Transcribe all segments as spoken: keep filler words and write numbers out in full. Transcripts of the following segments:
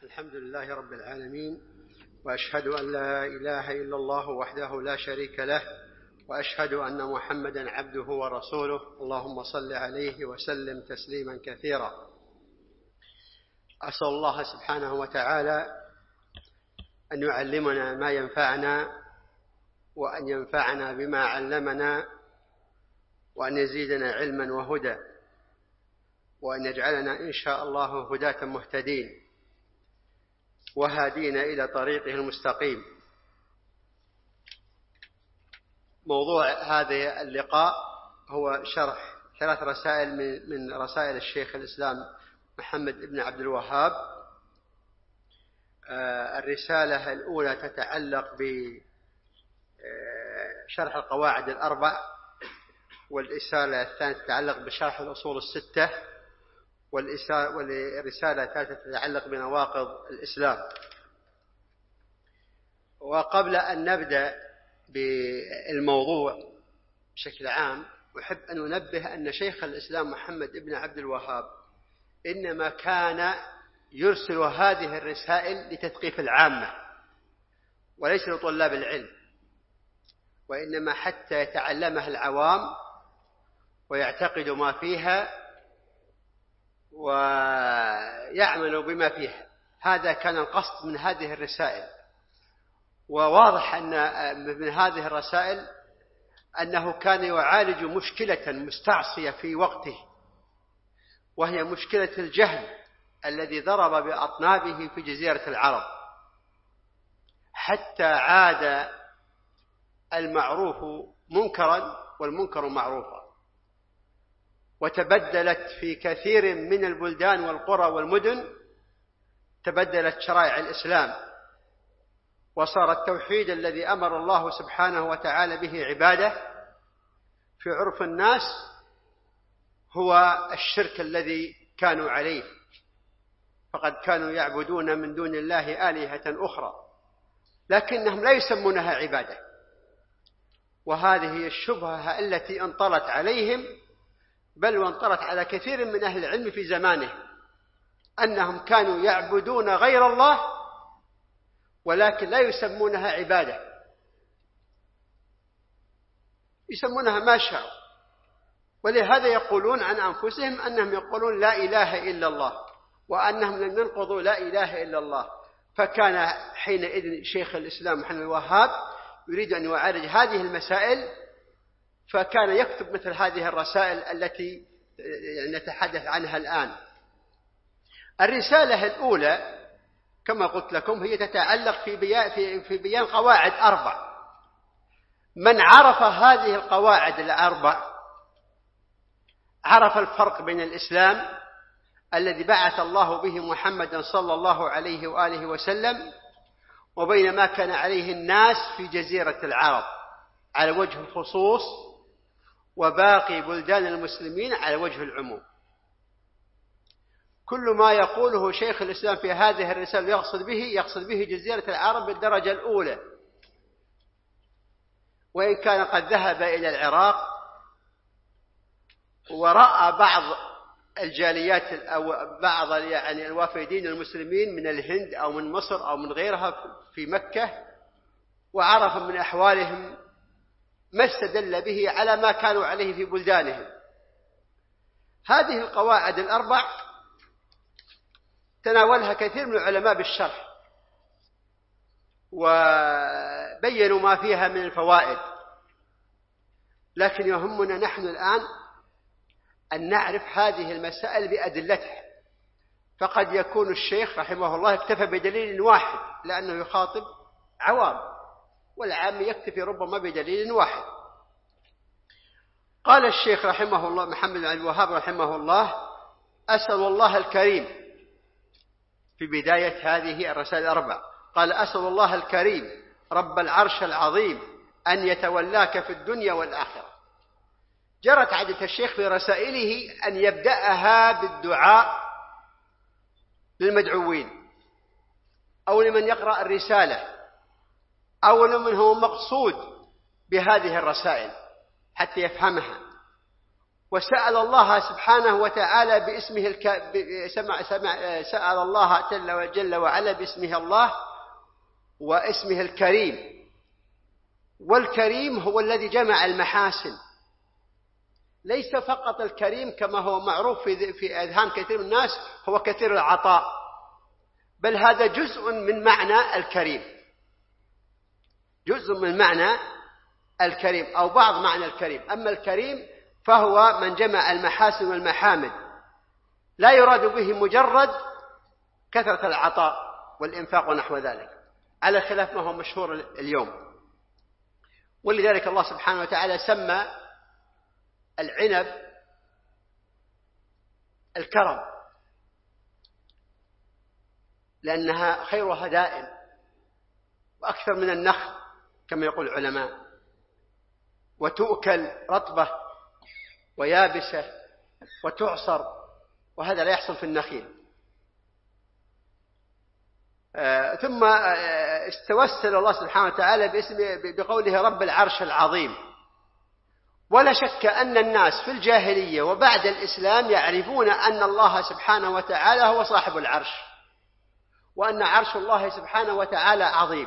الحمد لله رب العالمين، وأشهد أن لا إله إلا الله وحده لا شريك له، وأشهد أن محمدا عبده ورسوله. اللهم صل عليه وسلم تسليما كثيرا. أسأل الله سبحانه وتعالى أن يعلمنا ما ينفعنا، وأن ينفعنا بما علمنا، وأن يزيدنا علما وهدى، وأن يجعلنا إن شاء الله هداة مهتدين وهادين إلى طريقه المستقيم. موضوع هذا اللقاء هو شرح ثلاث رسائل من رسائل الشيخ الإسلام محمد بن عبد الوهاب. الرسالة الأولى تتعلق بشرح القواعد الأربع، والرسالة الثانية تتعلق بشرح الأصول الستة، والرسالة الثالثة تتعلق بنواقض الإسلام. وقبل أن نبدأ بالموضوع بشكل عام، أحب أن أنبه أن شيخ الإسلام محمد بن عبد الوهاب إنما كان يرسل هذه الرسائل لتثقيف العامة وليس لطلاب العلم، وإنما حتى يتعلمها العوام ويعتقدوا ما فيها ويعملوا بما فيها. هذا كان القصد من هذه الرسائل. وواضح أن من هذه الرسائل أنه كان يعالج مشكلة مستعصية في وقته، وهي مشكلة الجهل الذي ضرب بأطنابه في جزيرة العرب، حتى عاد المعروف منكرا والمنكر معروفا، وتبدلت في كثير من البلدان والقرى والمدن تبدلت شرائع الإسلام، وصار التوحيد الذي أمر الله سبحانه وتعالى به عباده في عرف الناس هو الشرك الذي كانوا عليه، فقد كانوا يعبدون من دون الله آلهة أخرى لكنهم لا يسمونها عبادة. وهذه هي الشبهة التي انطلت عليهم، بل وانطلت على كثير من أهل العلم في زمانه، أنهم كانوا يعبدون غير الله ولكن لا يسمونها عبادة، يسمونها ما شاءوا. ولهذا يقولون عن أنفسهم أنهم يقولون لا إله إلا الله، وأنهم لم ينقضوا لا إله إلا الله. فكان حينئذ شيخ الإسلام محمد الوهاب يريد أن يعالج هذه المسائل، فكان يكتب مثل هذه الرسائل التي نتحدث عنها الآن. الرسالة الأولى كما قلت لكم هي تتعلق في بيان, في, في بيان قواعد أربع. من عرف هذه القواعد الأربع عرف الفرق بين الإسلام الذي بعث الله به محمدا صلى الله عليه وآله وسلم وبين ما كان عليه الناس في جزيرة العرب على وجه الخصوص، وباقي بلدان المسلمين على وجه العموم. كل ما يقوله شيخ الإسلام في هذه الرسالة يقصد به يقصد به جزيرة العرب بالدرجة الأولى، وإن كان قد ذهب إلى العراق ورأى بعض الجاليات أو بعض يعني الوافدين المسلمين من الهند أو من مصر أو من غيرها في مكة، وعرف من أحوالهم ما استدل به على ما كانوا عليه في بلدانهم. هذه القواعد الأربع تناولها كثير من العلماء بالشرح وبينوا ما فيها من الفوائد، لكن يهمنا نحن الآن أن نعرف هذه المسائل بأدلتها. فقد يكون الشيخ رحمه الله اكتفى بدليل واحد لأنه يخاطب عوام، والعام يكتفي ربما بدليل واحد. قال الشيخ رحمه الله محمد بن عبد الوهاب رحمه الله: أسأل الله الكريم، في بداية هذه الرسائل الأربع قال: أسأل الله الكريم رب العرش العظيم أن يتولاك في الدنيا والآخرة. جرت عادة الشيخ في رسائله أن يبدأها بالدعاء للمدعوين أو لمن يقرأ الرسالة أو لمن هو مقصود بهذه الرسائل حتى يفهمها. وسأل الله سبحانه وتعالى باسمه الك... سمع... سمع... سأل الله جل وعلا باسمه الله واسمه الكريم. والكريم هو الذي جمع المحاسن، ليس فقط الكريم كما هو معروف في في أذهان كثير من الناس هو كثير العطاء، بل هذا جزء من معنى الكريم، جزء من معنى الكريم أو بعض معنى الكريم. أما الكريم فهو من جمع المحاسن والمحامد، لا يراد به مجرد كثرة العطاء والإنفاق ونحو ذلك، على خلاف ما هو مشهور اليوم. ولذلك الله سبحانه وتعالى سمى العنب الكرم، لأنها خيرها دائم وأكثر من النخل كما يقول العلماء، وتؤكل رطبة ويابسة وتعصر، وهذا لا يحصل في النخيل. آه ثم آه استوسل الله سبحانه وتعالى باسم بقوله رب العرش العظيم. ولا شك أن الناس في الجاهلية وبعد الإسلام يعرفون أن الله سبحانه وتعالى هو صاحب العرش، وأن عرش الله سبحانه وتعالى عظيم.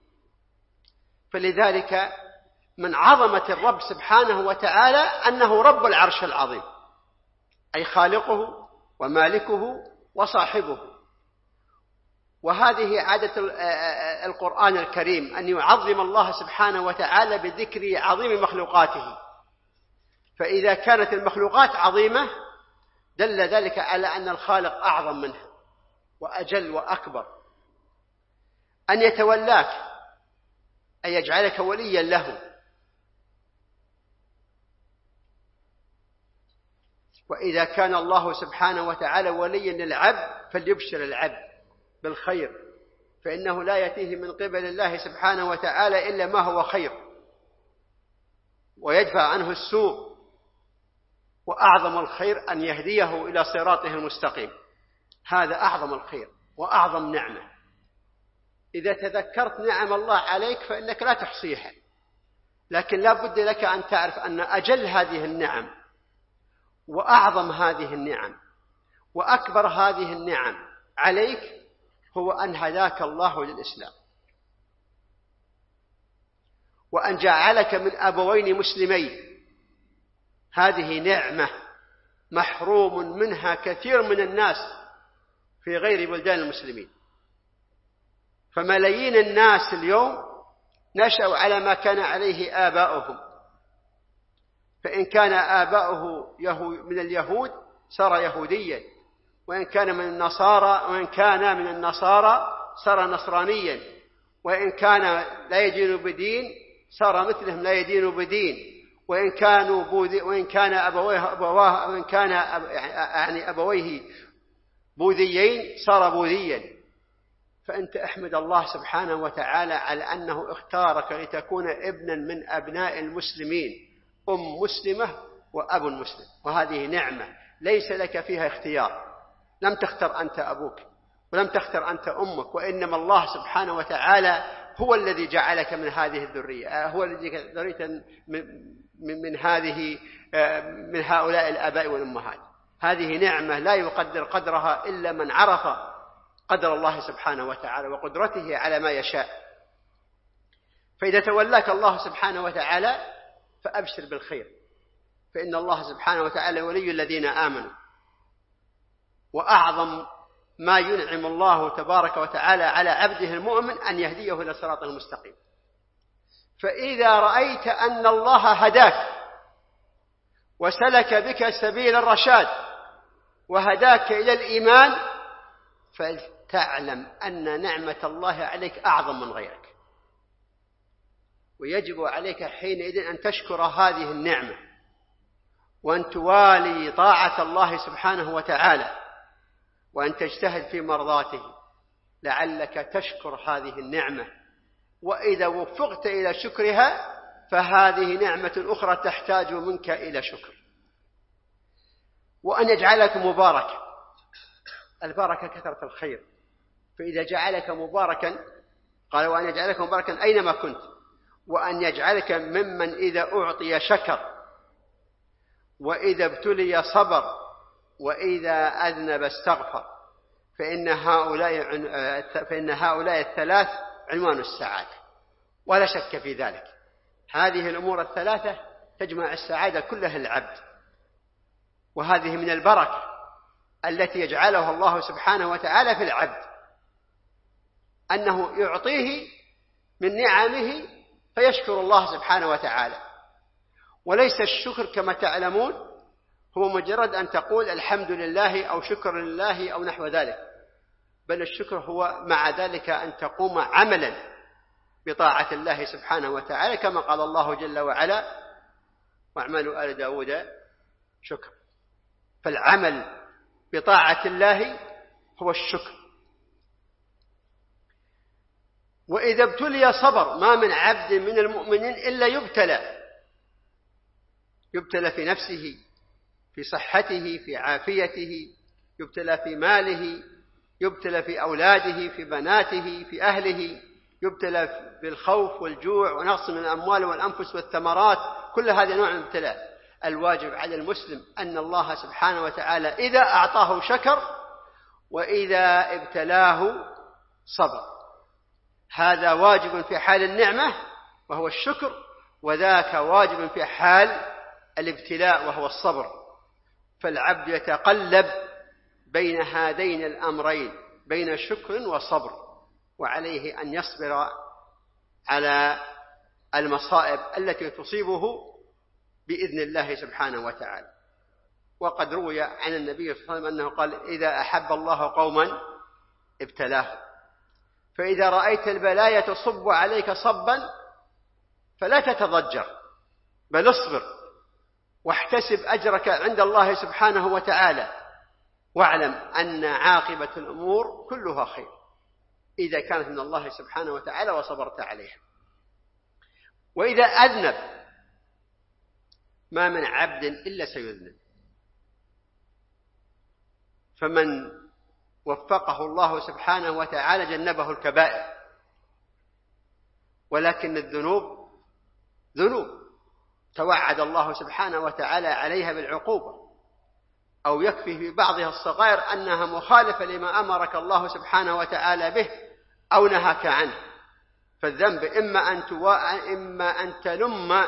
فلذلك من عظمة الرب سبحانه وتعالى أنه رب العرش العظيم، أي خالقه ومالكه وصاحبه. وهذه عادة القرآن الكريم أن يعظم الله سبحانه وتعالى بذكر عظيم مخلوقاته، فإذا كانت المخلوقات عظيمة دل ذلك على أن الخالق أعظم منها وأجل وأكبر. أن يتولاك أن يجعلك وليا له، وإذا كان الله سبحانه وتعالى وليا للعبد فليبشر العبد بالخير، فإنه لا يأتيه من قبل الله سبحانه وتعالى إلا ما هو خير، ويدفع عنه السوء. وأعظم الخير أن يهديه إلى صراطه المستقيم، هذا أعظم الخير وأعظم نعمة. إذا تذكرت نعم الله عليك فإنك لا تحصيها، لكن لا بد لك أن تعرف أن أجل هذه النعم وأعظم هذه النعم وأكبر هذه النعم عليك هو أن هداك الله للإسلام، وأن جعلك من أبوين مسلمين. هذه نعمة محروم منها كثير من الناس في غير بلدان المسلمين. فملايين الناس اليوم نشأوا على ما كان عليه آباؤهم، فإن كان آباؤه من اليهود صار يهوديا، وإن كان من النصارى وإن كان من النصارى صار نصرانيا، وإن كان لا يدين بدين صار مثلهم لا يدين بدين، وإن كانوا بوذي وإن كان أبويه أبواه وإن كان أب يعني أبويه بوذيين صار بوذيا. فأنت أحمد الله سبحانه وتعالى على أنه اختارك لتكون ابنا من أبناء المسلمين، أم مسلمة وأب مسلم، وهذه نعمة ليس لك فيها اختيار. لم تختر أنت أبوك ولم تختر أنت أمك، وإنما الله سبحانه وتعالى هو الذي جعلك من هذه الذرية، هو الذي ذريت من, من, من هذه من هؤلاء الآباء والأمهات. هذه نعمة لا يقدر قدرها إلا من عرف قدر الله سبحانه وتعالى وقدرته على ما يشاء. فإذا تولاك الله سبحانه وتعالى فأبشر بالخير، فإن الله سبحانه وتعالى ولي الذين آمنوا. وأعظم ما ينعم الله تبارك وتعالى على عبده المؤمن أن يهديه إلى صراط المستقيم. فإذا رأيت أن الله هداك وسلك بك سبيل الرشاد وهداك إلى الإيمان فلتعلم أن نعمة الله عليك أعظم من غيرك، ويجب عليك حينئذ أن تشكر هذه النعمة وأن توالي طاعة الله سبحانه وتعالى وأن تجتهد في مرضاته لعلك تشكر هذه النعمة. وإذا وفقت إلى شكرها فهذه نعمة أخرى تحتاج منك إلى شكر. وأن يجعلك مباركا، البركة كثرة الخير، فإذا جعلك مباركا قال وأن يجعلك مباركا أينما كنت، وأن يجعلك ممن إذا أعطي شكر، وإذا ابتلي صبر، وإذا أذنب استغفر، فإن هؤلاء فإن هؤلاء الثلاث عنوان السعادة، ولا شك في ذلك. هذه الأمور الثلاثة تجمع السعادة كلها العبد، وهذه من البركة التي يجعلها الله سبحانه وتعالى في العبد، أنه يعطيه من نعمه فيشكر الله سبحانه وتعالى. وليس الشكر كما تعلمون هو مجرد أن تقول الحمد لله أو شكر لله أو نحو ذلك، بل الشكر هو مع ذلك أن تقوم عملا بطاعة الله سبحانه وتعالى، كما قال الله جل وعلا: واعملوا آل داود شكر. فالعمل بطاعة الله هو الشكر. وإذا ابتلي صبر. ما من عبد من المؤمنين إلا يبتلى، يبتلى في نفسه، في صحته، في عافيته، يبتلى في ماله، يبتلى في أولاده، في بناته، في أهله، يبتلى بالخوف والجوع ونقص من الأموال والأنفس والثمرات. كل هذا نوع من الابتلاء. الواجب على المسلم أن الله سبحانه وتعالى إذا أعطاه شكر، وإذا ابتلاه صبر. هذا واجب في حال النعمة وهو الشكر، وذاك واجب في حال الابتلاء وهو الصبر. فالعبد يتقلب بين هذين الأمرين، بين شكر وصبر، وعليه أن يصبر على المصائب التي تصيبه بإذن الله سبحانه وتعالى. وقد روي عن النبي صلى الله عليه وسلم أنه قال: إذا أحب الله قوما ابتلاه، فإذا رأيت البلايا تصب عليك صبا فلا تتضجر، بل اصبر واحتسب أجرك عند الله سبحانه وتعالى، واعلم أن عاقبة الأمور كلها خير إذا كانت من الله سبحانه وتعالى وصبرت عليها. وإذا أذنب. ما من عبد إلا سيذنب، فمن وفقه الله سبحانه وتعالى جنبه الكبائر، ولكن الذنوب ذنوب توعد الله سبحانه وتعالى عليها بالعقوبة، أو يكفي في بعضها الصغائر أنها مخالفة لما أمرك الله سبحانه وتعالى به أو نهاك عنه. فالذنب إما أن توا... إما أن تلم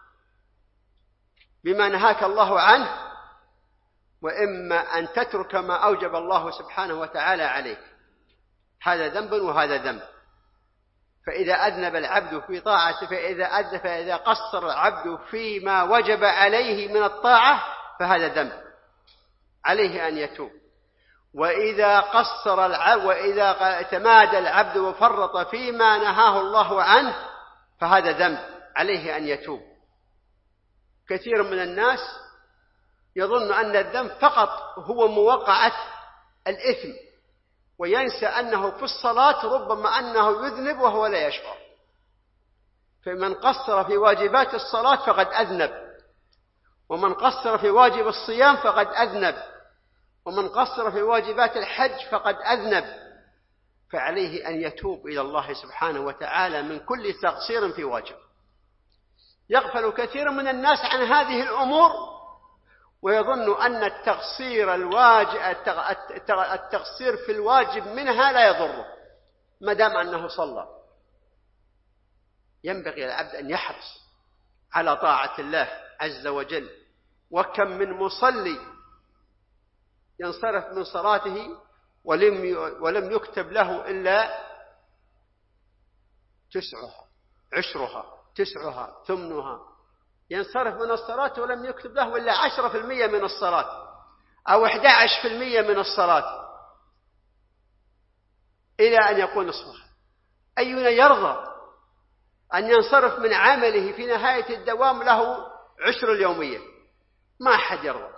بما نهاك الله عنه، وإما أن تترك ما أوجب الله سبحانه وتعالى عليك. هذا ذنب وهذا ذنب. فإذا أذنب العبد في طاعة فإذا أذنب فإذا قصر العبد فيما وجب عليه من الطاعة فهذا ذنب، عليه أن يتوب. وإذا قصر العبد وإذا تمادى العبد وفرط فيما نهاه الله عنه فهذا ذنب، عليه أن يتوب. كثير من الناس يظن أن الذنب فقط هو موقعة الإثم، وينسى أنه في الصلاة ربما أنه يذنب وهو لا يشعر. فمن قصر في واجبات الصلاة فقد أذنب، ومن قصر في واجب الصيام فقد أذنب، ومن قصر في واجبات الحج فقد أذنب. فعليه أن يتوب إلى الله سبحانه وتعالى من كل تقصير في واجب. يغفل كثير من الناس عن هذه الأمور، ويظن أن التقصير الواجب التقصير في الواجب منها لا يضره ما دام أنه صلى. ينبغي العبد أن يحرص على طاعة الله عز وجل. وكم من مصلي ينصرف من صلاته ولم ولم يكتب له إلا تسعها عشرها تسعها ثمنها، ينصرف من الصلاة ولم يكتب له إلا عشرة في المية من الصلاة أو أحد عشر في المية من الصلاة، إلى أن يقول نصفها. أينا يرضى أن ينصرف من عمله في نهاية الدوام له عشر اليومية؟ ما أحد يرضى.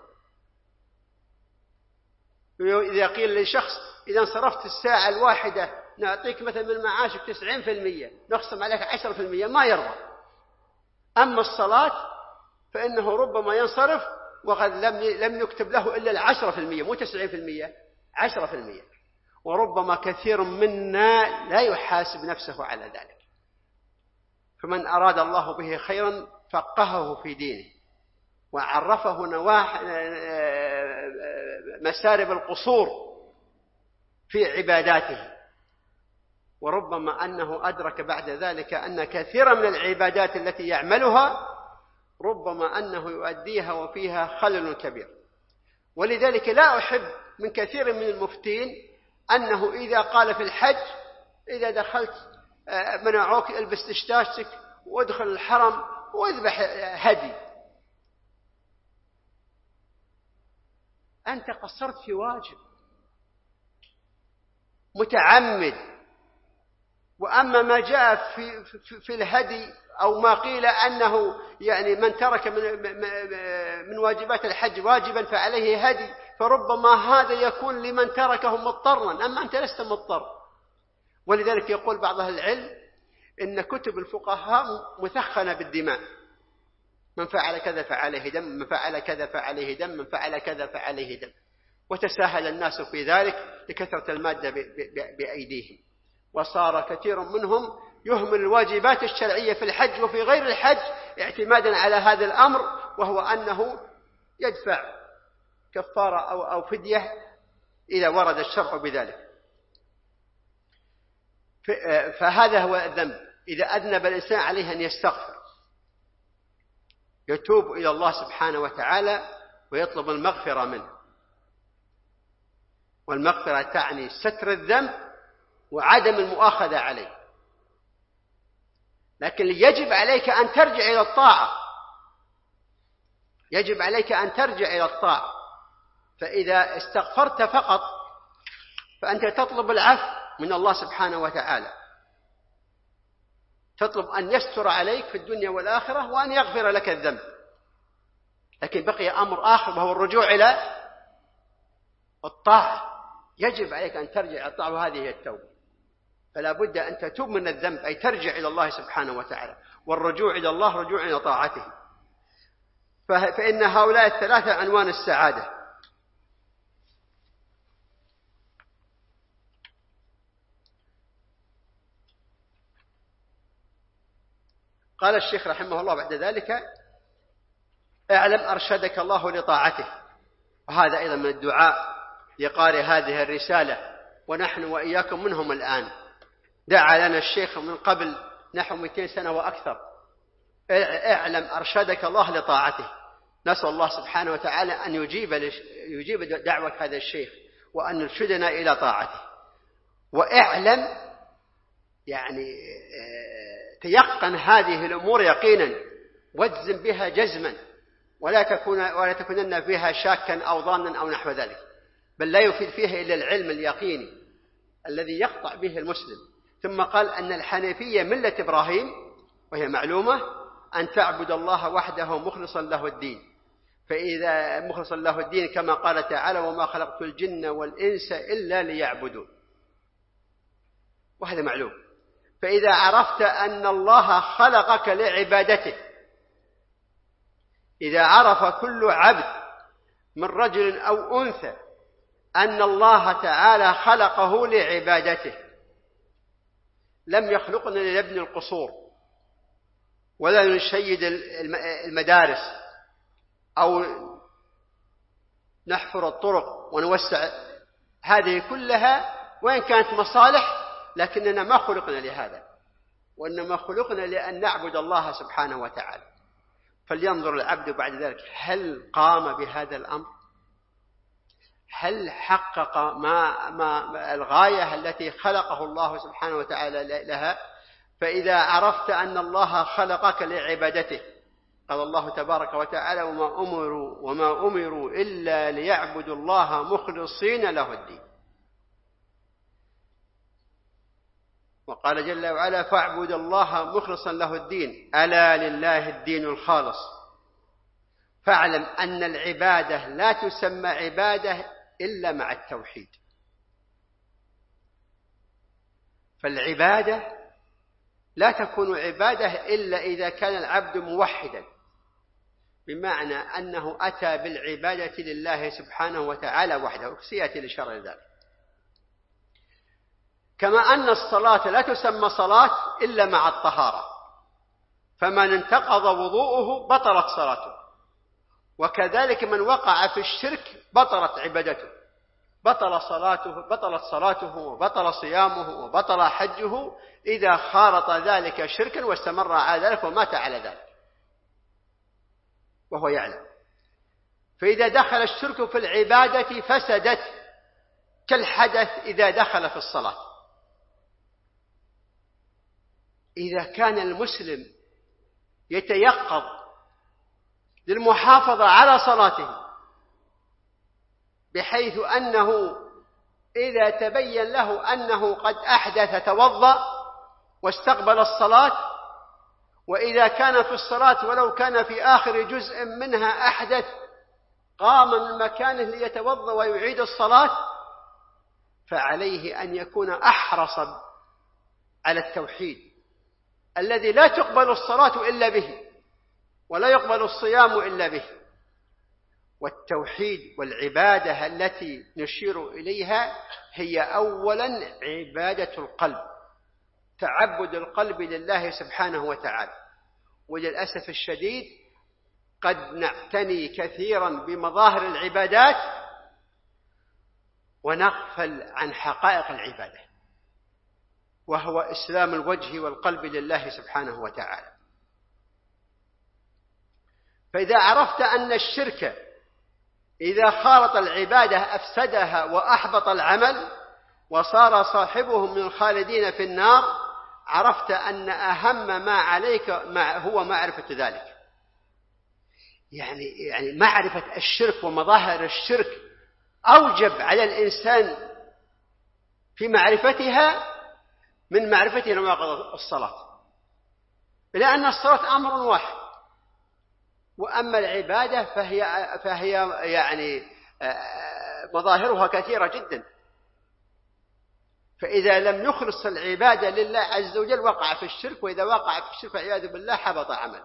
إذا قيل لشخص إذا انصرفت الساعة الواحدة نعطيك مثلا من معاشك تسعين في المية، نقسم عليك عشرة في المية، ما يرضى. أما الصلاة فإنه ربما ينصرف وقد لم لم يكتب له إلا العشرة في المية، مو تسعين في المية، عشرة في المية. وربما كثير منا لا يحاسب نفسه على ذلك. فمن أراد الله به خيرا فقهه في دينه، وعرفه نواح مسارب القصور في عباداته، وربما أنه أدرك بعد ذلك أن كثيرا من العبادات التي يعملها ربما أنه يؤديها وفيها خلل كبير. ولذلك لا أحب من كثير من المفتين أنه إذا قال في الحج إذا دخلت منعوك البس تشتاشتك وادخل الحرم واذبح هدي. أنت قصرت في واجب متعمد. وأما ما جاء في, في, في الهدي أو ما قيل أنه يعني من ترك من, من واجبات الحج واجبا فعليه هدي، فربما هذا يكون لمن تركه مضطرا، أما أنت لست مضطر. ولذلك يقول بعض أهل العلم إن كتب الفقهاء مثخنة بالدماء، من فعل كذا فعليه دم، من فعل كذا فعليه دم، من فعل كذا فعليه دم، وتساهل الناس في ذلك لكثرة المادة بأيديهم، وصار كثير منهم يهمل الواجبات الشرعية في الحج وفي غير الحج اعتمادا على هذا الأمر، وهو أنه يدفع كفارة أو أو فدية إذا ورد الشرع بذلك. فهذا هو الذنب. إذا أذنب الإنسان عليه أن يستغفر، يتوب إلى الله سبحانه وتعالى ويطلب المغفرة منه. والمغفرة تعني ستر الذنب وعدم المؤاخذة عليه. لكن يجب عليك أن ترجع إلى الطاعة، يجب عليك أن ترجع إلى الطاعة. فإذا استغفرت فقط فأنت تطلب العفو من الله سبحانه وتعالى، تطلب أن يستر عليك في الدنيا والآخرة وأن يغفر لك الذنب. لكن بقي أمر آخر وهو الرجوع إلى الطاعة. يجب عليك أن ترجع إلى الطاعة، وهذه هي التوبة. فلا بد أن تتوب من الذنب، أي ترجع إلى الله سبحانه وتعالى. والرجوع إلى الله رجوع إلى طاعته. فإن هؤلاء الثلاثة عنوان السعادة. قال الشيخ رحمه الله بعد ذلك: اعلم أرشدك الله لطاعته. وهذا أيضا من الدعاء لقارئ هذه الرسالة، ونحن وإياكم منهم الآن. دعا لنا الشيخ من قبل نحو مئتين سنة وأكثر: اعلم أرشدك الله لطاعته. نسأل الله سبحانه وتعالى أن يجيب يجيب دعوة هذا الشيخ وأن يرشدنا إلى طاعته. وإعلم يعني تيقن هذه الأمور يقينا، واجزم بها جزما، ولا تكون ولا تكونن فيها شاكا أو ظانا أو نحو ذلك، بل لا يفيد فيها إلا العلم اليقيني الذي يقطع به المسلم. ثم قال أن الحنيفية ملة إبراهيم، وهي معلومة، أن تعبد الله وحده مخلصا له الدين. فإذا مخلصا له الدين كما قال تعالى: وما خلقت الجن والإنس إلا ليعبدون. وهذا معلوم. فإذا عرفت أن الله خلقك لعبادته، إذا عرف كل عبد من رجل أو أنثى أن الله تعالى خلقه لعبادته، لم يخلقنا لنبني القصور ولا لنشيد المدارس أو نحفر الطرق ونوسع، هذه كلها وإن كانت مصالح لكننا ما خلقنا لهذا، وإنما خلقنا لأن نعبد الله سبحانه وتعالى. فلينظر العبد بعد ذلك هل قام بهذا الأمر، هل حقق ما, ما الغاية التي خلقه الله سبحانه وتعالى لها. فإذا عرفت أن الله خلقك لعبادته، قال الله تبارك وتعالى: وما أمروا وما أمروا إلا ليعبدوا الله مخلصين له الدين. وقال جل وعلا: فاعبد الله مخلصا له الدين، ألا لله الدين الخالص. فاعلم أن العبادة لا تسمى عبادة إلا مع التوحيد. فالعبادة لا تكون عبادة إلا إذا كان العبد موحدا، بمعنى أنه أتى بالعبادة لله سبحانه وتعالى وحده، سيأتي لشرع ذلك. كما أن الصلاة لا تسمى صلاة إلا مع الطهارة، فمن انتقض وضوءه بطلت صلاته. وكذلك من وقع في الشرك بطلت عبادته، بطل صلاته بطلت صلاته وبطل صيامه وبطل حجه إذا خالط ذلك شركا واستمر على ذلك ومات على ذلك وهو يعلم. فإذا دخل الشرك في العبادة فسدت كالحدث إذا دخل في الصلاة. إذا كان المسلم يتيقظ للمحافظة على صلاته بحيث أنه إذا تبين له أنه قد أحدث توضأ واستقبل الصلاة، وإذا كان في الصلاة ولو كان في آخر جزء منها أحدث قام من مكانه ليتوضأ ويعيد الصلاة، فعليه أن يكون أحرص على التوحيد الذي لا تقبل الصلاة إلا به ولا يقبل الصيام إلا به. والتوحيد والعبادة التي نشير إليها هي أولا عبادة القلب، تعبد القلب لله سبحانه وتعالى. وللأسف الشديد قد نعتني كثيرا بمظاهر العبادات ونغفل عن حقائق العبادة، وهو إسلام الوجه والقلب لله سبحانه وتعالى. فإذا عرفت أن الشرك إذا خالط العبادة أفسدها وأحبط العمل وصار صاحبه من الخالدين في النار، عرفت أن أهم ما عليك هو معرفة ذلك. يعني يعني معرفة الشرك ومظاهر الشرك أوجب على الإنسان في معرفتها من معرفته نواقض الصلاة، لأن الصلاة أمر واحد، وأما العبادة فهي فهي يعني مظاهرها كثيرة جدا. فإذا لم يخلص العبادة لله عز وجل وقع في الشرك، وإذا وقع في الشرك والعياذ بالله حبط عمل.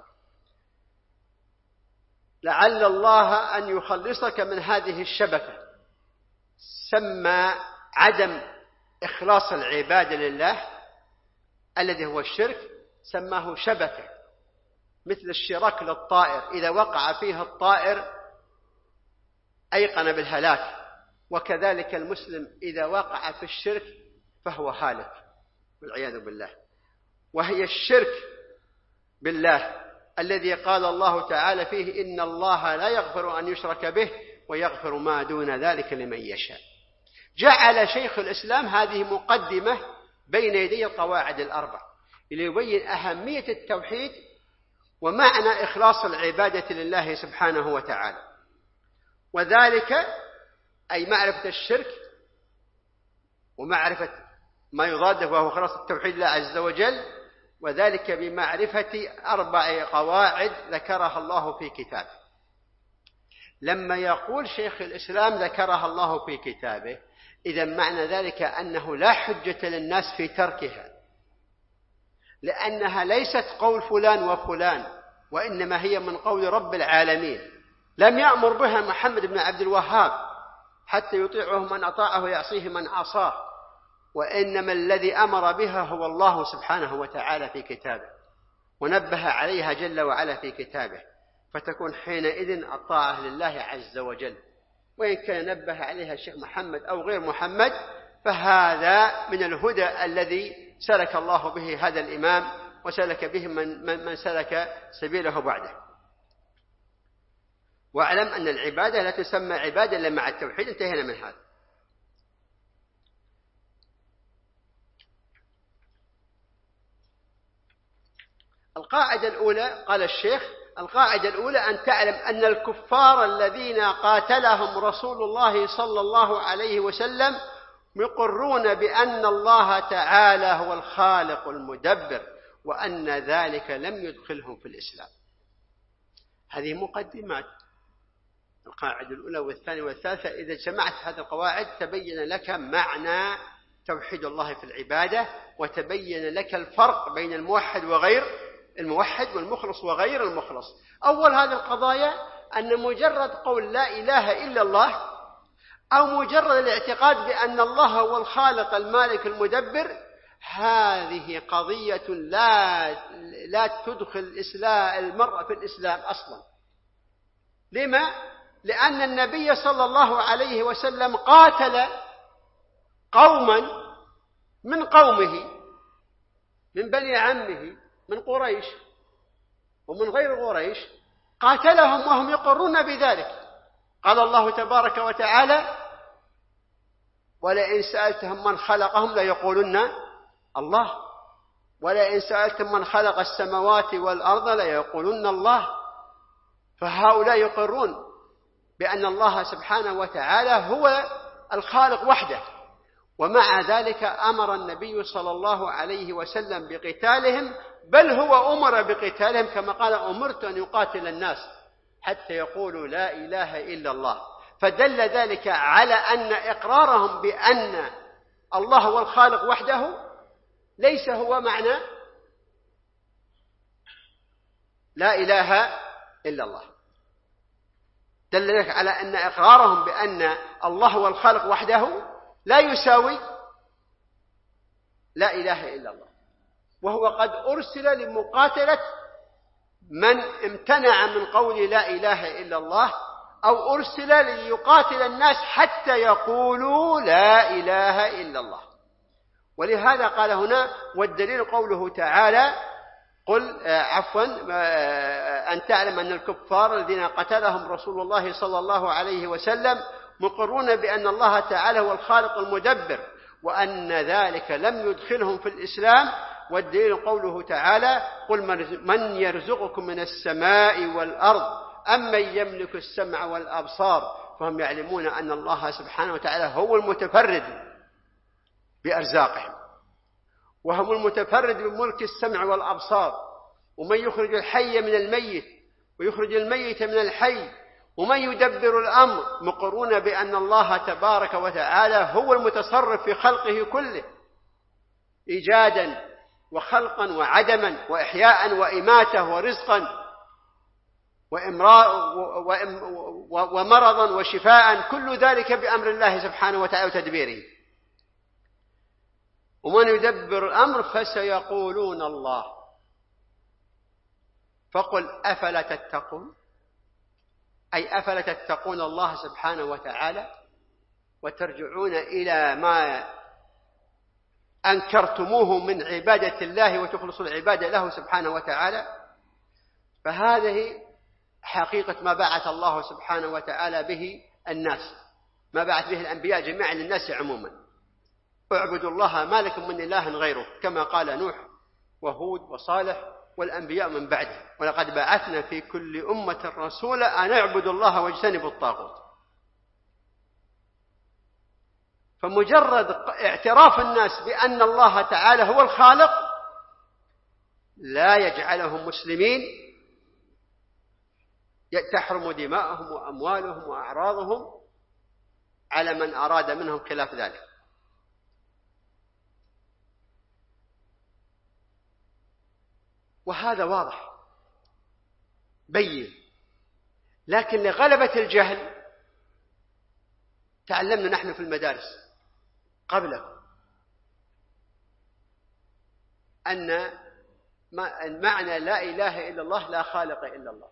لعل الله أن يخلصك من هذه الشبكة. سمى عدم إخلاص العبادة لله الذي هو الشرك، سماه شبكة، مثل الشراك للطائر، إذا وقع فيها الطائر أيقن بالهلاك. وكذلك المسلم إذا وقع في الشرك فهو هالك والعياذ بالله. وهي الشرك بالله الذي قال الله تعالى فيه: إن الله لا يغفر أن يشرك به ويغفر ما دون ذلك لمن يشاء. جعل شيخ الإسلام هذه مقدمة بين يدي القواعد الأربع ليبين أهمية التوحيد ومعنى إخلاص العبادة لله سبحانه وتعالى، وذلك أي معرفة الشرك ومعرفة ما يضاده وهو خلاص التوحيد لله عز وجل، وذلك بمعرفة أربع قواعد ذكرها الله في كتابه. لما يقول شيخ الإسلام ذكرها الله في كتابه، إذا معنى ذلك أنه لا حجة للناس في تركها، لأنها ليست قول فلان وفلان، وإنما هي من قول رب العالمين. لم يأمر بها محمد بن عبد الوهاب حتى يطيعه من أطاعه ويعصيه من عصاه، وإنما الذي أمر بها هو الله سبحانه وتعالى في كتابه، ونبه عليها جل وعلا في كتابه، فتكون حينئذ الطاعة لله عز وجل. وإن كان نبه عليها الشيخ محمد أو غير محمد فهذا من الهدى الذي سلك الله به هذا الإمام وسلك به من, من, من سلك سبيله بعده. واعلم أن العبادة لا تسمى عبادة إلا مع التوحيد. انتهينا من هذا. القاعدة الأولى، قال الشيخ: القاعدة الأولى أن تعلم أن الكفار الذين قاتلهم رسول الله صلى الله عليه وسلم يقرون بأن الله تعالى هو الخالق المدبر، وأن ذلك لم يدخلهم في الإسلام. هذه مقدمات. القاعدة الأولى والثانية والثالثة، إذا جمعت هذه القواعد تبين لك معنى توحيد الله في العبادة، وتبين لك الفرق بين الموحد وغير الموحد والمخلص وغير المخلص. أول هذه القضايا أن مجرد قول لا إله إلا الله أو مجرد الاعتقاد بأن الله هو الخالق المالك المدبر، هذه قضية لا لا تدخل الإسلام المرء في الإسلام أصلا. لما؟ لأن النبي صلى الله عليه وسلم قاتل قوما من قومه من بني عمه من قريش ومن غير قريش، قاتلهم وهم يقرون بذلك. قال الله تبارك وتعالى: ولئن سألتهم من خلقهم ليقولن الله، ولئن سألتم من خلق السماوات والأرض ليقولن الله. فهؤلاء يقرون بأن الله سبحانه وتعالى هو الخالق وحده، ومع ذلك أمر النبي صلى الله عليه وسلم بقتالهم، بل هو أمر بقتالهم كما قال: أمرت أن يقاتل الناس حتى يقولوا لا إله إلا الله. فدل ذلك على أن إقرارهم بأن الله هو الخالق وحده ليس هو معنى لا إله إلا الله، دل ذلك على أن إقرارهم بأن الله هو الخالق وحده لا يساوي لا إله إلا الله، وهو قد أرسل لمقاتلة من امتنع من قول لا إله إلا الله، أو أرسل ليقاتل الناس حتى يقولوا لا إله إلا الله. ولهذا قال هنا: والدليل قوله تعالى: قل عفوا أن تعلم أن الكفار الذين قتلهم رسول الله صلى الله عليه وسلم مقرون بأن الله تعالى هو الخالق المدبر، وأن ذلك لم يدخلهم في الإسلام. والدليل قوله تعالى: قل من يرزقكم من السماء والأرض أمن يملك السمع والأبصار. فهم يعلمون أن الله سبحانه وتعالى هو المتفرد بأرزاقهم، وهم المتفرد بملك السمع والأبصار، ومن يخرج الحي من الميت ويخرج الميت من الحي، ومن يدبر الأمر. مقرون بأن الله تبارك وتعالى هو المتصرف في خلقه كله، إيجادا وخلقا وعدما وإحياء وإماتة ورزقا ومرضا وشفاء، كل ذلك بأمر الله سبحانه وتعالى وتدبيره. ومن يدبر الأمر فسيقولون الله. فقل أفلا تتقون، أي أفلا تتقون الله سبحانه وتعالى وترجعون إلى ما أنكرتموه من عبادة الله وتخلصوا العبادة له سبحانه وتعالى. فهذه حقيقة ما بعث الله سبحانه وتعالى به الناس، ما بعث به الأنبياء جميعا للناس عموما: اعبدوا الله ما لكم من إله غيره، كما قال نوح وهود وصالح والأنبياء من بعده: ولقد بعثنا في كل أمة رسولا أن اعبدوا الله واجتنبوا الطاغوت. فمجرد اعتراف الناس بأن الله تعالى هو الخالق لا يجعلهم مسلمين تحرم دماءهم وأموالهم وأعراضهم على من أراد منهم خلاف ذلك. وهذا واضح بين، لكن لغلبة الجهل تعلمنا نحن في المدارس قبله أن معنى لا إله إلا الله لا خالق إلا الله،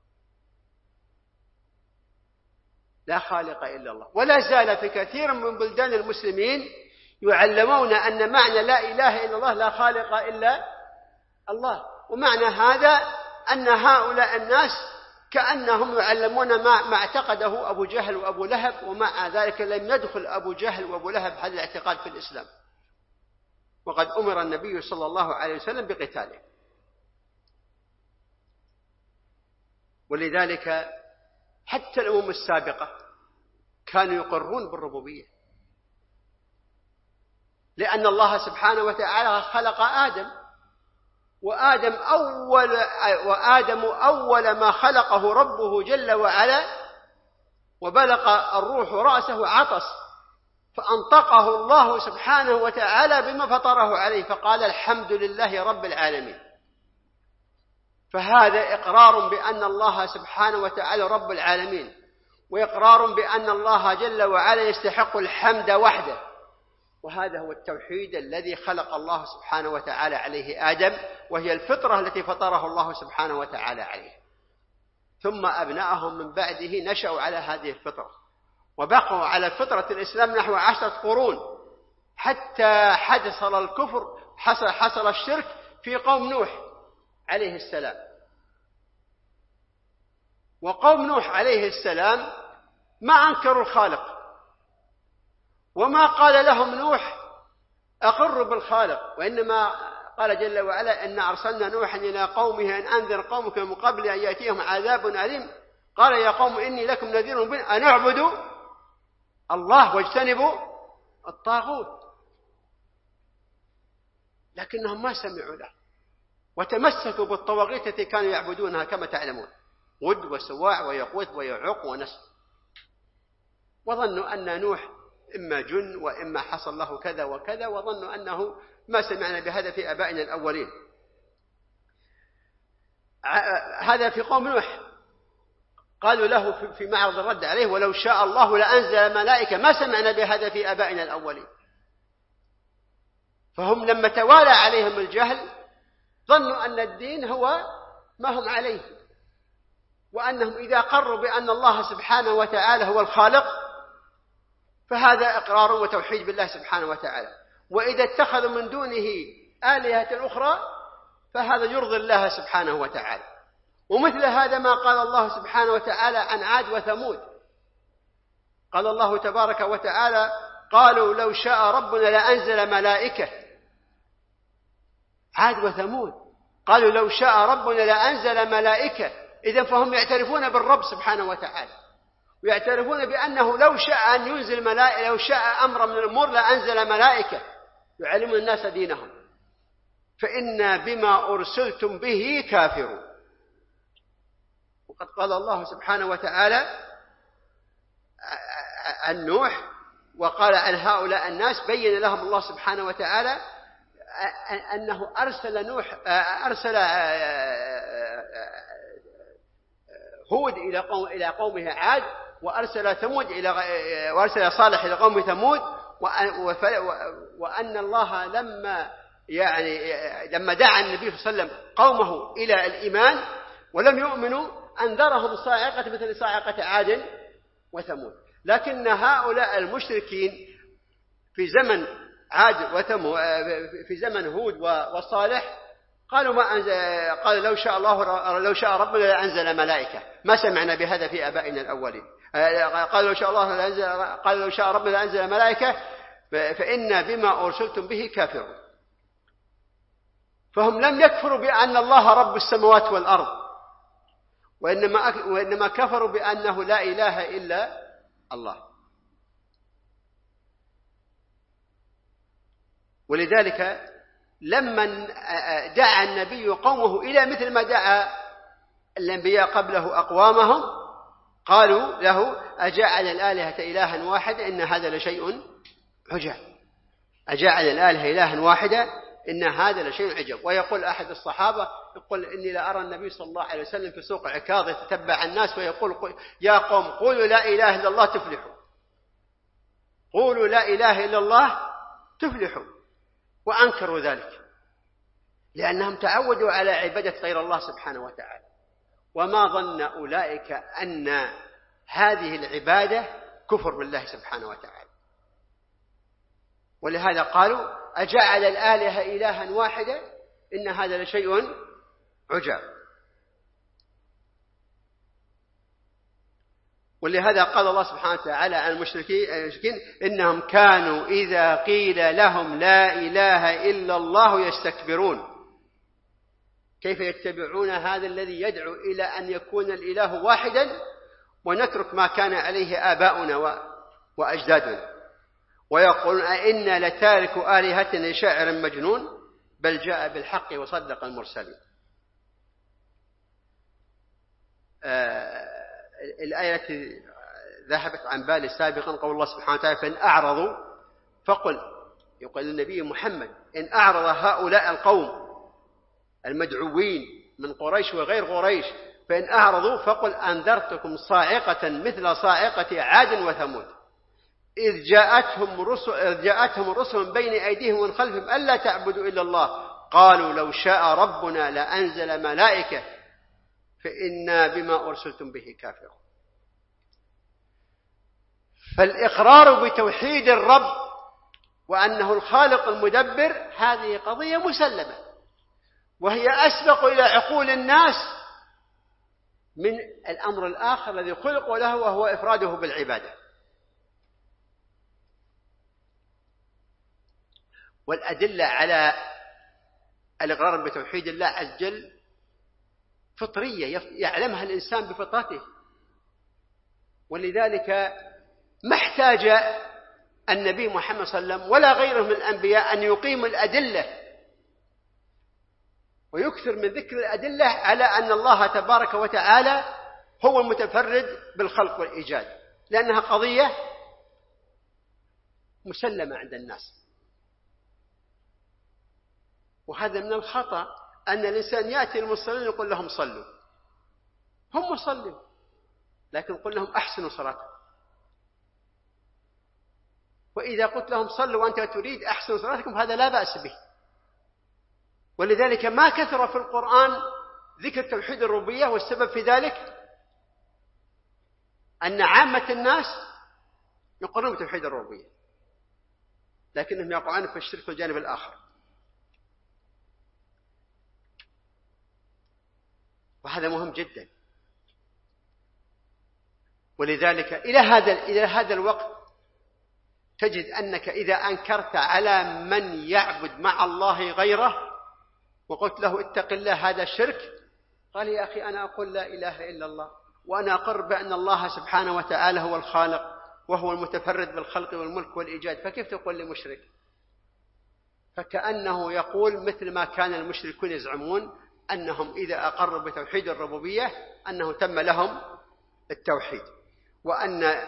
لا خالق إلا الله. ولا زال في كثير من بلدان المسلمين يعلمون أن معنى لا إله إلا الله لا خالق إلا الله. ومعنى هذا أن هؤلاء الناس كأنهم يعلمون ما, ما اعتقده أبو جهل وأبو لهب، ومع ذلك لم يدخل أبو جهل وأبو لهب هذا الاعتقاد في الإسلام، وقد أمر النبي صلى الله عليه وسلم بقتاله. ولذلك حتى الأمم السابقة كانوا يقرون بالربوبية، لأن الله سبحانه وتعالى خلق آدم، وآدم أول, وآدم أول ما خلقه ربه جل وعلا، وبلغ الروح رأسه عطس فأنطقه الله سبحانه وتعالى بما فطره عليه، فقال: الحمد لله رب العالمين. فهذا إقرار بأن الله سبحانه وتعالى رب العالمين، وإقرار بأن الله جل وعلا يستحق الحمد وحده. وهذا هو التوحيد الذي خلق الله سبحانه وتعالى عليه آدم، وهي الفطرة التي فطره الله سبحانه وتعالى عليه. ثم أبنائهم من بعده نشأوا على هذه الفطرة وبقوا على فطرة الإسلام نحو عشرة قرون، حتى حصل الكفر حصل, حصل الشرك في قوم نوح عليه السلام. وقوم نوح عليه السلام ما أنكروا الخالق، وما قال لهم نوح أقروا بالخالق، وإنما قال جل وعلا إن أرسلنا نوحا إلى قومه أن أنذر قومك من قبل أن يأتيهم عذاب أليم قال يا قوم إني لكم نذير مبين أن اعبدوا الله واجتنبوا الطاغوت. لكنهم ما سمعوا له وتمسكوا بالطواغيت التي كانوا يعبدونها كما تعلمون، ود وسواع ويغوث ويعوق ونسر، وظنوا أن نوح إما جن وإما حصل له كذا وكذا، وظنوا أنه ما سمعنا بهذا في آبائنا الأولين. هذا في قوم نوح قالوا له في معرض الرد عليه ولو شاء الله لأنزل ملائكة ما سمعنا بهذا في آبائنا الأولين. فهم لما توالى عليهم الجهل ظنوا أن الدين هو ما هم عليه، وأنهم إذا قروا بأن الله سبحانه وتعالى هو الخالق فهذا إقرار وتوحيد بالله سبحانه وتعالى، وإذا اتخذوا من دونه آلهة أخرى فهذا يرضي الله سبحانه وتعالى. ومثل هذا ما قال الله سبحانه وتعالى عن عاد وثمود، قال الله تبارك وتعالى قالوا لو شاء ربنا لأنزل ملائكة. عاد وثمود قالوا لو شاء ربنا لأنزل ملائكة، إذن فهم يعترفون بالرب سبحانه وتعالى، ويعترفون بأنه لو شاء أن ينزل ملائكة، لو شاء أمر من الأمور لأنزل ملائكة يعلمون الناس دينهم. فإنا بما أرسلتم به كافرون. وقد قال الله سبحانه وتعالى عن نوح وقال عن هؤلاء الناس، بين لهم الله سبحانه وتعالى أنه أرسل نوح أرسل هود إلى قوم إلى قومه عاد، وأرسل ثمود إلى وأرسل صالح إلى قوم ثمود، وأن الله لما يعني لما دعا النبي صلى الله عليه وسلم قومه إلى الإيمان ولم يؤمنوا أنذرهم صاعقة مثل صاعقة عاد وثمود. لكن هؤلاء المشركين في زمن عاد وثمود في زمن هود وصالح قالوا ما أنزل، قال لو شاء الله لو شاء ربنا لأنزل ملائكة ما سمعنا بهذا في آبائنا الأولين. قال لو شاء الله لأنزل قال لو شاء ربنا لأنزل ملائكة فإنا بما أرسلتم به كافرون. فهم لم يكفروا بأن الله رب السماوات والأرض، وإنما وإنما كفروا بأنه لا إله إلا الله. ولذلك لما دعا النبي قومه إلى مثل ما دعا الأنبياء قبله أقوامهم قالوا له أجعل الآلهة إلها واحدا إن هذا لشيء عجاب. أجعل الآلهة إلها واحدا إن هذا لشيء عجاب. ويقول أحد الصحابة يقول إني لأرى النبي صلى الله عليه وسلم في سوق عكاظ يتتبع الناس ويقول يا قوم قولوا لا إله إلا الله تفلحوا، قولوا لا إله إلا الله تفلحوا. وأنكروا ذلك لأنهم تعودوا على عبادة غير الله سبحانه وتعالى، وما ظن أولئك أن هذه العبادة كفر بالله سبحانه وتعالى. ولهذا قالوا أجعل الآلهة إلها واحدا إن هذا لشيء عجاب. ولهذا قال الله سبحانه وتعالى عن المشركين إنهم كانوا إذا قيل لهم لا إله إلا الله يستكبرون. كيف يتبعون هذا الذي يدعو إلى أن يكون الإله واحدا ونترك ما كان عليه آباؤنا وأجدادنا، ويقولون أئنا لتارك آلهتنا لشاعر مجنون بل جاء بالحق وصدق المرسلين. آه الآية التي ذهبت عن بالي سابقا قول الله سبحانه وتعالى فإن أعرضوا فقل، يقول النبي محمد إن أعرض هؤلاء القوم المدعوين من قريش وغير قريش فإن أعرضوا فقل أنذرتكم صاعقة مثل صاعقة عاد وثمود إذ جاءتهم رسل, إذ جاءتهم رسل من بين أيديهم ومن خلفهم ألا تعبدوا إلا الله قالوا لو شاء ربنا لأنزل ملائكة فإنا بما أرسلتم به كافرون. فالإقرار بتوحيد الرب وأنه الخالق المدبر هذه قضية مسلمة، وهي أسبق إلى عقول الناس من الأمر الآخر الذي خلقوا له وهو إفراده بالعبادة. والأدلة على الإقرار بتوحيد الله عز وجل فطرية يعلمها الإنسان بفطرته، ولذلك ما احتاج النبي محمد صلى الله عليه وسلم ولا غيره من الأنبياء أن يقيم الأدلة ويكثر من ذكر الأدلة على أن الله تبارك وتعالى هو المتفرد بالخلق والإيجاد، لأنها قضية مسلمة عند الناس. وهذا من الخطأ أن الإنسان يأتي المصلين يقول لهم صلوا، هم صلوا، لكن قل لهم أحسنوا صلاتكم. وإذا قلت لهم صلوا وأنت تريد أحسنوا صلاتكم هذا لا بأس به. ولذلك ما كثر في القرآن ذكر توحيد الربوبية، والسبب في ذلك أن عامة الناس يقرون بتوحيد الربوبية لكنهم يقعون في الشرك والجانب الآخر. وهذا مهم جدا. ولذلك إلى هذا إلى هذا الوقت تجد أنك إذا أنكرت على من يعبد مع الله غيره وقلت له اتق الله هذا شرك، قال يا أخي أنا أقول لا إله إلا الله، وأنا أقر بأن الله سبحانه وتعالى هو الخالق وهو المتفرد بالخلق والملك والإيجاد، فكيف تقول لي مشرك؟ فكأنه يقول مثل ما كان المشركون يزعمون أنهم إذا أقروا بتوحيد الربوبية أنه تم لهم التوحيد، وأن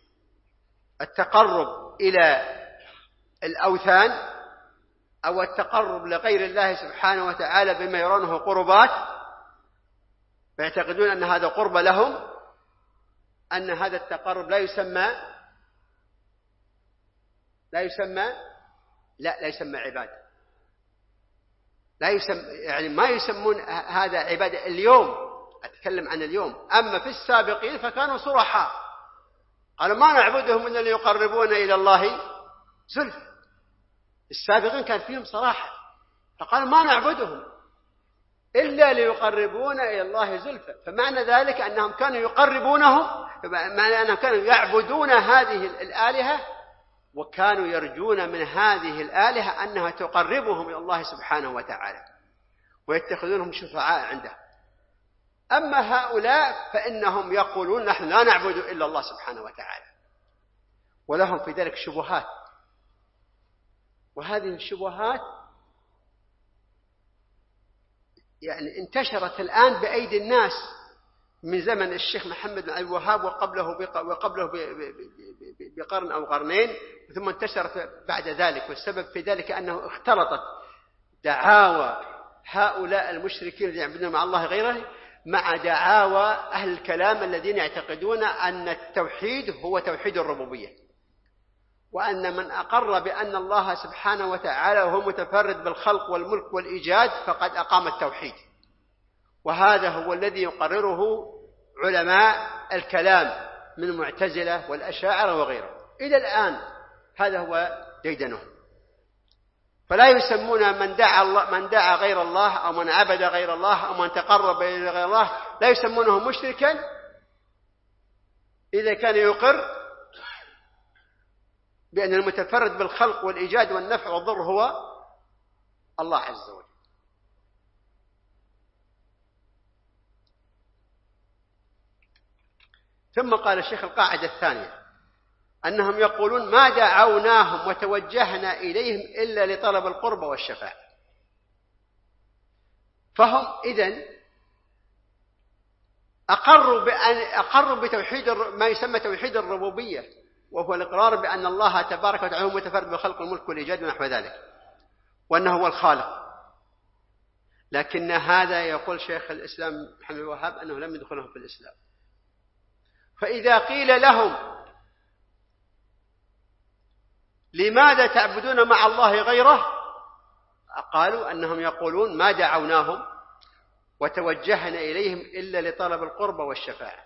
التقرب إلى الأوثان أو التقرب لغير الله سبحانه وتعالى بما يرونه قربات فيعتقدون أن هذا قرب لهم، أن هذا التقرب لا يسمى لا يسمى لا لا يسمى عبادة، لا يسمى يعني ما يسمون هذا عبادة اليوم، أتكلم عن اليوم. أما في السابقين فكانوا صرحاء، قالوا ما نعبدهم إلا ليقربونا إلى الله زلفى. السابقين كان فيهم صراحة، فقالوا ما نعبدهم إلا ليقربونا إلى الله زلفى. فمعنى ذلك أنهم كانوا يقربونهم، معنى أنهم كانوا يعبدون هذه الآلهة وكانوا يرجون من هذه الآلهة أنها تقربهم إلى الله سبحانه وتعالى ويتخذونهم شفعاء عنده. أما هؤلاء فإنهم يقولون نحن لا نعبد إلا الله سبحانه وتعالى، ولهم في ذلك شبهات، وهذه الشبهات يعني انتشرت الآن بأيدي الناس من زمن الشيخ محمد بن عبد الوهاب وقبله وقبله بقرن أو قرنين، ثم انتشرت بعد ذلك. والسبب في ذلك أنه اختلطت دعاوى هؤلاء المشركين الذين يعبدون مع الله غيره مع دعاوى أهل الكلام الذين يعتقدون أن التوحيد هو توحيد الربوبية، وأن من أقر بأن الله سبحانه وتعالى هو متفرد بالخلق والملك والإيجاد فقد أقام التوحيد. وهذا هو الذي يقرره علماء الكلام من المعتزلة والأشاعرة وغيرهم إلى الآن، هذا هو ديدنهم. فلا يسمون من دعا الله من دعا غير الله أو من عبد غير الله أو من تقرب إلى غير الله لا يسمونه مشركا إذا كان يقر بأن المتفرد بالخلق والإيجاد والنفع والضر هو الله عز وجل. ثم قال الشيخ القاعدة الثانية أنهم يقولون ما دعوناهم وتوجهنا إليهم إلا لطلب القرب والشفاعة. فهم إذن أقروا بأن أقروا بتوحيد ما يسمى توحيد الربوبية، وهو الإقرار بأن الله تبارك وتعالى هو متفرد بالخلق والملك والإيجاد ونحو ذلك، وأنه هو الخالق. لكن هذا يقول شيخ الإسلام محمد بن الوهاب أنه لم يدخلهم في الإسلام. فإذا قيل لهم لماذا تعبدون مع الله غيره قالوا أنهم يقولون ما دعوناهم وتوجهنا إليهم إلا لطلب القربة والشفاعة.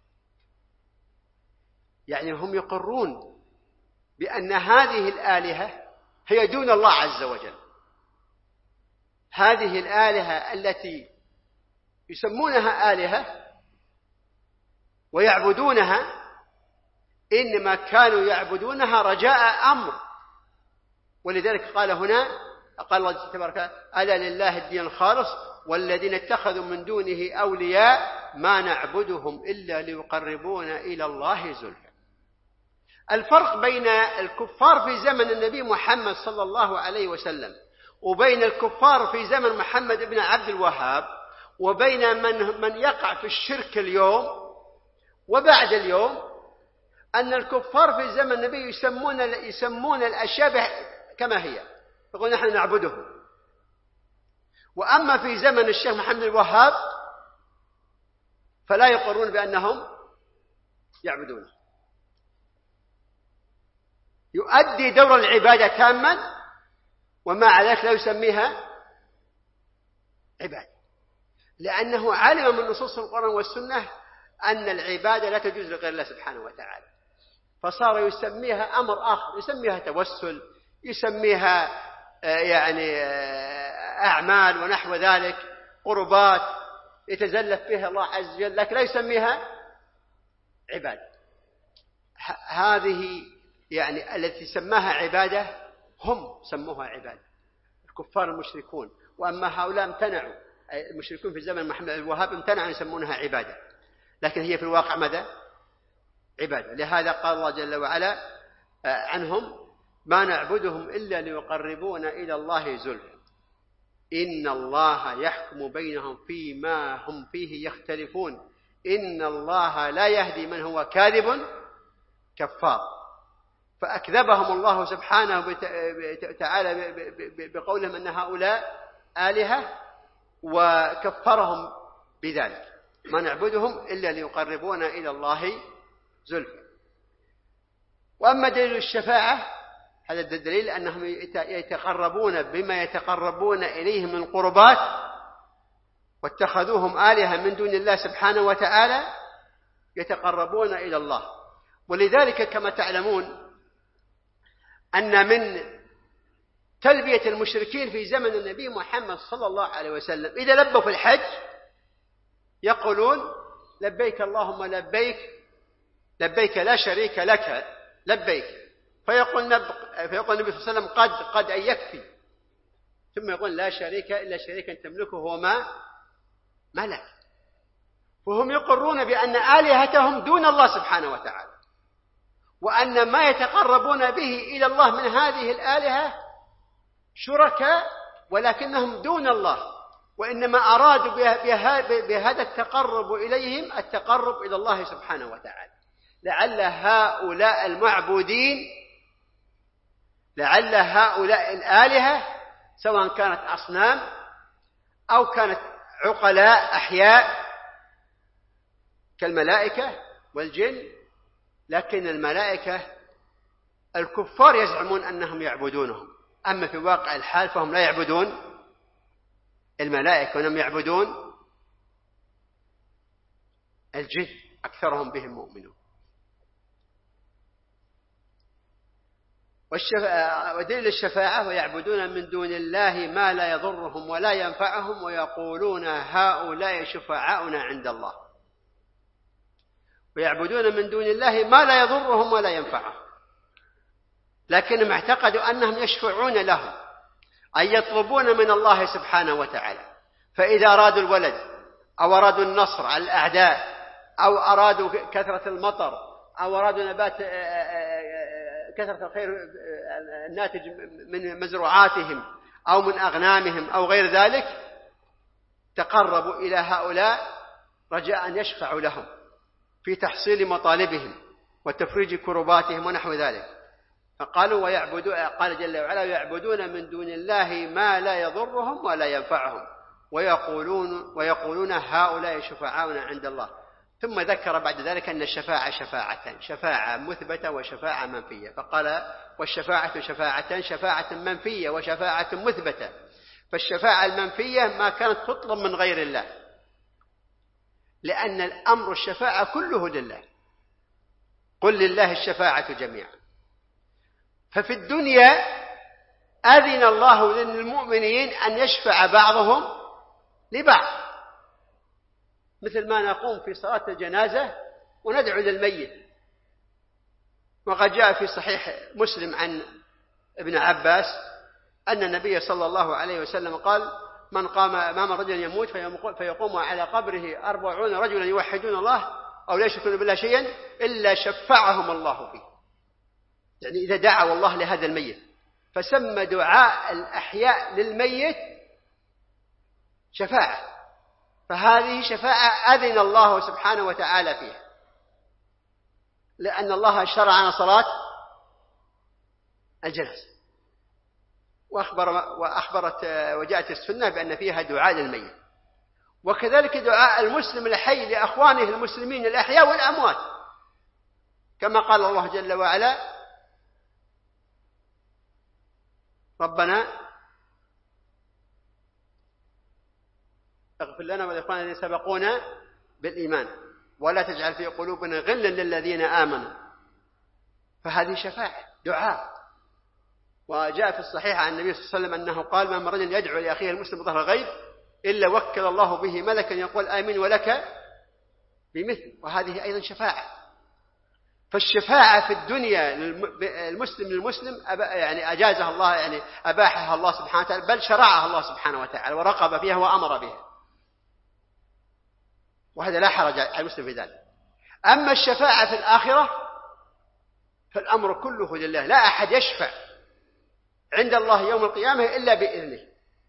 يعني هم يقرون بأن هذه الآلهة هي دون الله عز وجل. هذه الآلهة التي يسمونها آلهة ويعبدونها إنما كانوا يعبدونها رجاء أمر. ولذلك قال هنا، قال الله تبارك ألا لله الدين الخالص والذين اتخذوا من دونه أولياء ما نعبدهم إلا ليقربونا إلى الله زلفى. الفرق بين الكفار في زمن النبي محمد صلى الله عليه وسلم وبين الكفار في زمن محمد بن عبد الوهاب وبين من, من يقع في الشرك اليوم وبعد اليوم أن الكفار في زمن النبي يسمون, يسمون الأشياء كما هي، يقول نحن نعبده. وأما في زمن الشيخ محمد الوهاب فلا يقرون بأنهم يعبدونه. يؤدي دور العبادة تاما ومع ذلك لا يسميها عبادة، لأنه علم من نصوص القرآن والسنة أن العبادة لا تجوز لغير الله سبحانه وتعالى، فصار يسميها أمر آخر، يسميها توسل، يسميها يعني أعمال ونحو ذلك، قربات يتزلف بها الله عز وجل، لكن لا يسميها عبادة. هذه يعني التي سماها عبادة هم سموها عبادة الكفار المشركون. وأما هؤلاء امتنعوا، المشركون في زمن محمد الوهاب امتنعوا يسمونها عبادة، لكن هي في الواقع ماذا؟ عبادة. لهذا قال الله جل وعلا عنهم ما نعبدهم إلا ليقربونا إلى الله زلفى إن الله يحكم بينهم فيما هم فيه يختلفون إن الله لا يهدي من هو كاذب كفار. فأكذبهم الله سبحانه وتعالى بقولهم أن هؤلاء آلهة وكفرهم بذلك. ما نعبدهم إلا ليقربونا إلى الله زلفى. وأما دليل الشفاعة هذا الدليل أنهم يتقربون بما يتقربون إليه من القربات واتخذوهم آلهة من دون الله سبحانه وتعالى يتقربون إلى الله. ولذلك كما تعلمون أن من تلبية المشركين في زمن النبي محمد صلى الله عليه وسلم إذا لبوا في الحج يقولون لبيك اللهم لبيك لبيك لا شريك لك لبيك، فيقول النبي فيقول النبي صلى الله عليه وسلم قد قد أن يكفي، ثم يقول لا شريك إلا شريكا تملكه وما ملك. وهم يقرون بأن آلهتهم دون الله سبحانه وتعالى، وأن ما يتقربون به إلى الله من هذه الآلهة شركاء ولكنهم دون الله، وإنما أرادوا بهذا التقرب إليهم التقرب إلى الله سبحانه وتعالى. لعل هؤلاء المعبودين لعل هؤلاء الآلهة سواء كانت أصنام أو كانت عقلاء أحياء كالملائكة والجن، لكن الملائكة الكفار يزعمون أنهم يعبدونهم، أما في واقع الحال فهم لا يعبدون الملائكة وإنهم يعبدون الجن، أكثرهم بهم مؤمنون. ودليل الشفاعة ويعبدون من دون الله ما لا يضرهم ولا ينفعهم ويقولون هؤلاء شفعاؤنا عند الله. ويعبدون من دون الله ما لا يضرهم ولا ينفعهم، لكنهم اعتقدوا أنهم يشفعون لهم، أي يطلبون من الله سبحانه وتعالى. فإذا أرادوا الولد أو أرادوا النصر على الأعداء أو أرادوا كثرة المطر أو أرادوا نبات كثرة الخير الناتج من مزروعاتهم أو من أغنامهم أو غير ذلك تقربوا إلى هؤلاء رجاء أن يشفعوا لهم في تحصيل مطالبهم وتفريج كرباتهم ونحو ذلك. فقالوا ويعبدون، قال جل وعلا ويعبدون من دون الله ما لا يضرهم ولا ينفعهم ويقولون ويقولون هؤلاء شفعاؤنا عند الله. ثم ذكر بعد ذلك أن الشفاعة شفاعتان، شفاعة مثبتة وشفاعة منفية، فقال والشفاعة شفاعتان، شفاعة منفية وشفاعة مثبتة. فالشفاعة المنفية ما كانت تطلب من غير الله لأن الأمر الشفاعة كله لله، قل لله الشفاعة جميعا. ففي الدنيا أذن الله للمؤمنين أن يشفع بعضهم لبعض، مثل ما نقوم في صلاة الجنازة وندعو للميت. وقد جاء في صحيح مسلم عن ابن عباس أن النبي صلى الله عليه وسلم قال: من قام أمام رجل يموت فيقوم على قبره أربعون رجلا يوحدون الله أو لا يشركون بالله شيئا إلا شفعهم الله فيه. يعني إذا دعوا الله لهذا الميت، فسمى دعاء الأحياء للميت شفاعة، فهذه شفاعة أذن الله سبحانه وتعالى فيها، لأن الله شرع لنا صلاة الجنازة، وأخبر وأخبرت وجاءت السنة بأن فيها دعاء للميت. وكذلك دعاء المسلم الحي لأخوانه المسلمين الأحياء والأموات، كما قال الله جل وعلا: ربنا اغفر لنا ولإخواننا الذين سبقونا بالإيمان ولا تجعل في قلوبنا غلا للذين آمنوا. فهذه شفاعة دعاء. وجاء في الصحيح عن النبي صلى الله عليه وسلم أنه قال: ما من رجل يدعو لأخيه المسلم بظهر الغيب إلا وكل الله به ملكا يقول آمين ولك بمثل. وهذه أيضا شفاعة. فالشفاعة في الدنيا المسلم للمسلم يعني أجازها الله، يعني أباحها الله سبحانه وتعالى، بل شرعها الله سبحانه وتعالى ورقب فيها وأمر بها، وهذا لا حرج على المسلم في ذلك. أما الشفاعة في الآخرة فالأمر كله لله، لا أحد يشفع عند الله يوم القيامة إلا بإذنه،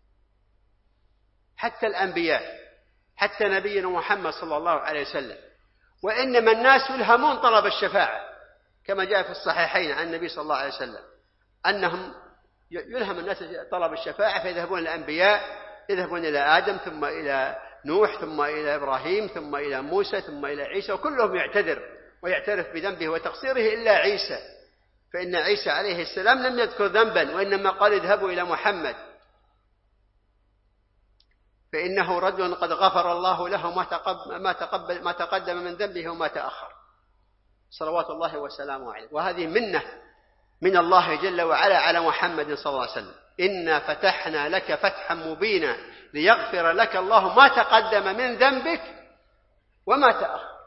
حتى الأنبياء، حتى نبينا محمد صلى الله عليه وسلم. وإنما الناس يلهمون طلب الشفاعة، كما جاء في الصحيحين عن النبي صلى الله عليه وسلم أنهم يلهم الناس طلب الشفاعة، فيذهبون الأنبياء، يذهبون إلى آدم ثم إلى نوح ثم إلى إبراهيم ثم إلى موسى ثم إلى عيسى، وكلهم يعتذر ويعترف بذنبه وتقصيره إلا عيسى، فإن عيسى عليه السلام لم يذكر ذنبا، وإنما قال: اذهبوا إلى محمد فإنه رجل قد غفر الله له ما تقبل ما تقبل ما تقدم من ذنبه وما تأخر، صلوات الله وسلامه عليه. وهذه منة من الله جل وعلا على محمد صلى الله عليه وسلم: إنا فتحنا لك فتحا مبينا ليغفر لك الله ما تقدم من ذنبك وما تأخر.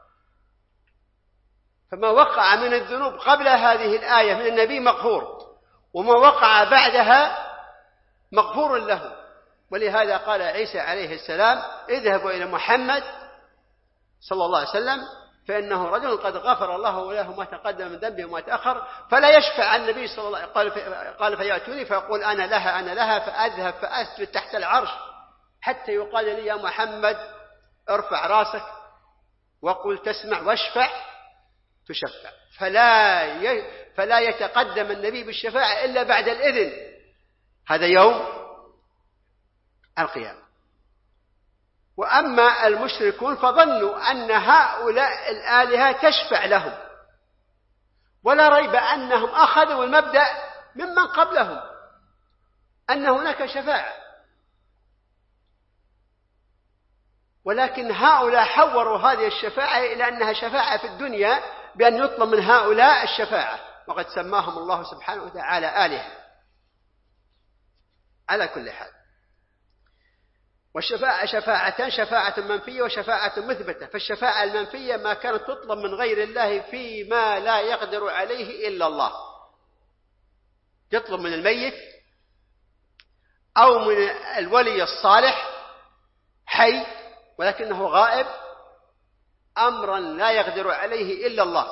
فما وقع من الذنوب قبل هذه الآية من النبي مغفور، وما وقع بعدها مغفور له. ولهذا قال عيسى عليه السلام: اذهبوا إلى محمد صلى الله عليه وسلم فإنه رجل قد غفر الله له ما تقدم من ذنبه وما تأخر. فلا يشفع النبي صلى الله عليه وسلم، قال فيأتوني فيقول أنا لها أنا لها، فأذهب فأسجد تحت العرش حتى يقال لي: يا محمد ارفع راسك وقل تسمع واشفع تشفع. فلا ي... فلا يتقدم النبي بالشفاعة إلا بعد الإذن. هذا يوم القيامة. وأما المشركون فظنوا أن هؤلاء الآلهة تشفع لهم، ولا ريب أنهم أخذوا المبدأ ممن قبلهم أن هناك شفاعة، ولكن هؤلاء حوروا هذه الشفاعة إلى أنها شفاعة في الدنيا بأن يطلب من هؤلاء الشفاعة، وقد سماهم الله سبحانه وتعالى آلهة. على كل حال، والشفاعة شفاعتان: شفاعة منفية وشفاعة مثبتة. فالشفاعة المنفية ما كانت تطلب من غير الله فيما لا يقدر عليه إلا الله، يطلب من الميت أو من الولي الصالح حي ولكنه غائب أمرا لا يقدر عليه إلا الله،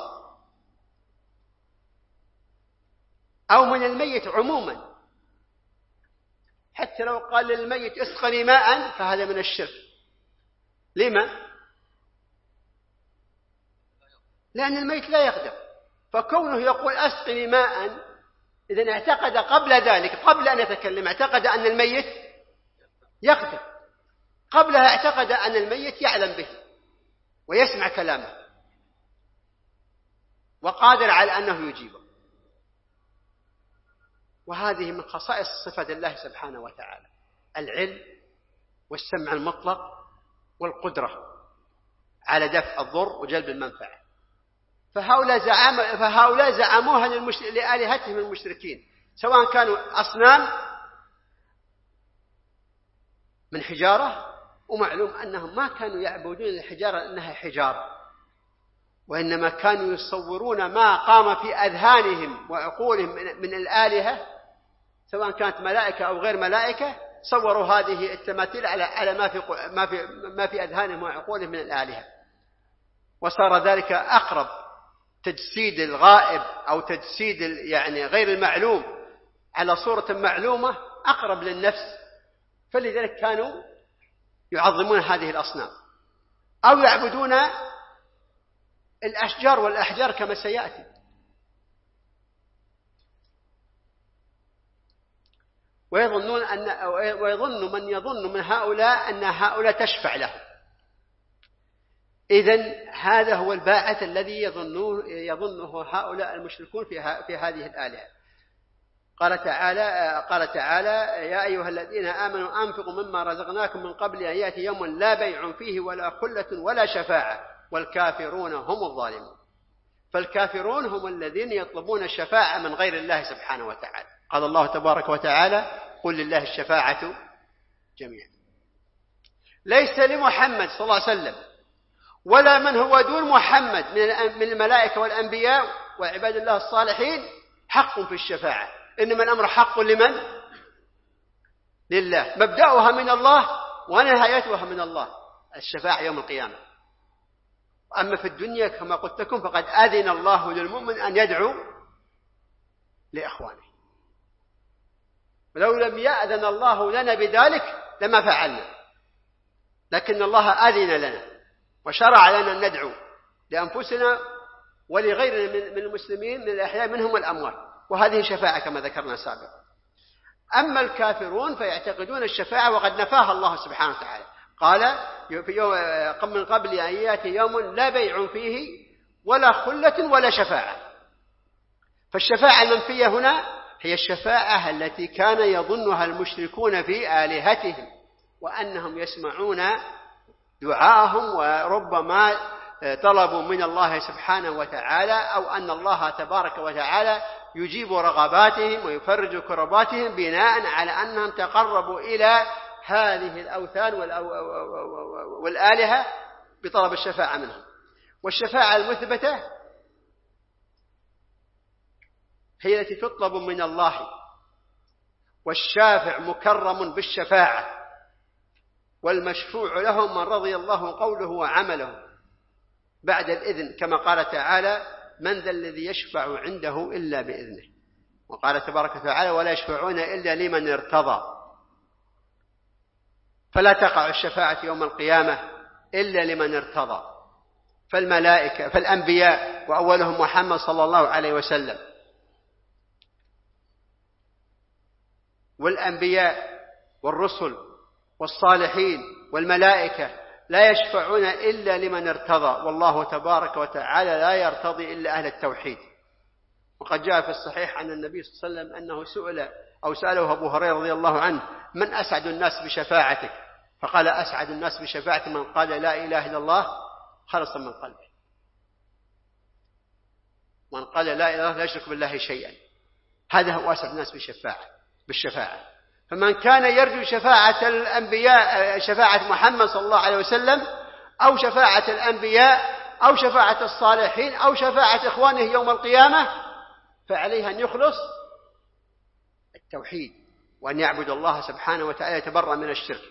أو من الميت عموما، حتى لو قال للميت اسقني ماء فهذا من الشرك. لما؟ لأن الميت لا يقدر، فكونه يقول اسقني ماء إذن اعتقد قبل ذلك، قبل أن يتكلم اعتقد أن الميت يقدر، قبلها اعتقد أن الميت يعلم به ويسمع كلامه وقادر على أنه يجيبه. وهذه من خصائص صفات الله سبحانه وتعالى: العلم والسمع المطلق والقدرة على دفع الضر وجلب المنفعة. فهؤلاء زعم فهؤلاء زعموها للمش... لآلهتهم المشركين، سواء كانوا أصنام من حجارة، ومعلوم أنهم ما كانوا يعبدون الحجارة أنها حجارة، وإنما كانوا يصورون ما قام في أذهانهم وعقولهم من الآلهة، سواء كانت ملائكة أو غير ملائكة، صوروا هذه التماثيل على على ما في ما في ما في أذهانهم وعقولهم من الآلهة، وصار ذلك أقرب تجسيد الغائب أو تجسيد يعني غير المعلوم على صورة معلومة أقرب للنفس، فلذلك كانوا يعظمون هذه الأصنام أو يعبدون الأشجار والأحجار كما سيأتي. ويظنون أن ويظن من يظن من هؤلاء أن هؤلاء تشفع له. إذن هذا هو الباعث الذي يظنه يظنه هؤلاء المشركون في في هذه الآلهة. قال تعالى قال تعالى يا أيها الذين آمنوا أنفقوا مما رزقناكم من قبل أن يأتي يوم لا بيع فيه ولا خلة ولا شفاعة والكافرون هم الظالمون. فالكافرون هم الذين يطلبون الشفاعة من غير الله سبحانه وتعالى. قال الله تبارك وتعالى قل لله الشفاعة جميعا. ليس لمحمد صلى الله عليه وسلم ولا من هو دون محمد من الملائكة والأنبياء وعباد الله الصالحين حق في الشفاعة، إنما الأمر حق لمن؟ لله، مبدأها من الله ونهايتها من الله، الشفاعة يوم القيامة. أما في الدنيا كما قلت لكم فقد أذن الله للمؤمن أن يدعو لإخوانه، ولو لم يأذن الله لنا بذلك لما فعلنا، لكن الله أذن لنا وشرع لنا أن ندعو لأنفسنا ولغيرنا من المسلمين من الأحياء منهم والأموات، وهذه شفاعة كما ذكرنا سابقا. أما الكافرون فيعتقدون الشفاعة وقد نفاها الله سبحانه وتعالى. قال في يوم من قبل أن يأتي يوم لا بيع فيه ولا خلة ولا شفاعة. فالشفاعة المنفية هنا هي الشفاعة التي كان يظنها المشركون في آلهتهم، وأنهم يسمعون دعاءهم وربما طلبوا من الله سبحانه وتعالى، أو أن الله تبارك وتعالى يجيب رغباتهم ويفرج كرباتهم بناء على أنهم تقربوا إلى هذه الأوثان والآلهة بطلب الشفاعة منهم. والشفاعة المثبتة هي التي تطلب من الله، والشافع مكرم بالشفاعة، والمشفوع لهم من رضي الله قوله وعمله بعد الإذن، كما قال تعالى من ذا الذي يشفع عنده إلا بإذنه. وقال تبارك وتعالى ولا يشفعون إلا لمن ارتضى. فلا تقع الشفاعة يوم القيامة إلا لمن ارتضى. فالملائكة فالأنبياء وأولهم محمد صلى الله عليه وسلم، والأنبياء والرسل والصالحين والملائكة لا يشفعون إلا لمن ارتضى، والله تبارك وتعالى لا يرتضي إلا أهل التوحيد. وقد جاء في الصحيح عن النبي صلى الله عليه وسلم أنه سئل أو سأله أبو هريرة رضي الله عنه من أسعد الناس بشفاعتك؟ فقال أسعد الناس بشفاعة من قال لا إله إلا الله خلصا من قلبه، من قال لا إله إلا الله لا يشرك بالله شيئا، هذا هو أسعد الناس بالشفاعة بالشفاعة. فمن كان يرجو شفاعة الأنبياء شفاعة محمد صلى الله عليه وسلم أو شفاعة الأنبياء أو شفاعة الصالحين أو شفاعة إخوانه يوم القيامة فعليه أن يخلص التوحيد وأن يعبد الله سبحانه وتعالى يتبرأ من الشرك.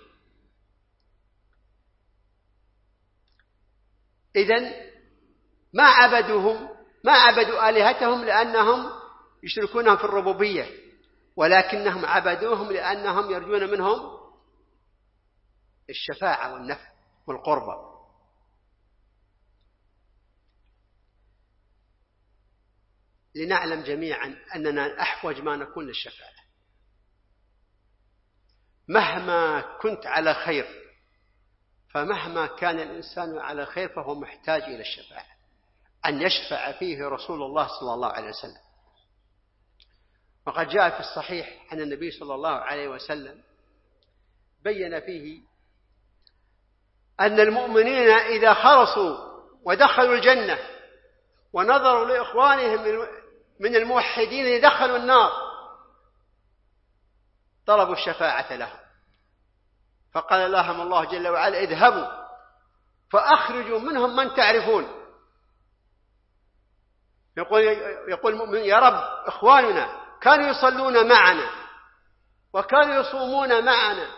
إذن ما عبدوهم ما عبدوا آلهتهم لأنهم يشركونهم في الربوبية، ولكنهم عبدوهم لأنهم يرجون منهم الشفاعة والنفع والقربة. لنعلم جميعا أننا أحوج ما نكون للشفاعة. مهما كنت على خير، فمهما كان الإنسان على خير فهو محتاج إلى الشفاعة، أن يشفع فيه رسول الله صلى الله عليه وسلم. وقد جاء في الصحيح عن النبي صلى الله عليه وسلم بين فيه أن المؤمنين إذا خلصوا ودخلوا الجنة ونظروا لإخوانهم من الموحدين دخلوا النار طلبوا الشفاعة لهم، فقال لهم الله جل وعلا اذهبوا فأخرجوا منهم من تعرفون. يقول, يقول المؤمن يا رب إخواننا كانوا يصلون معنا وكانوا يصومون معنا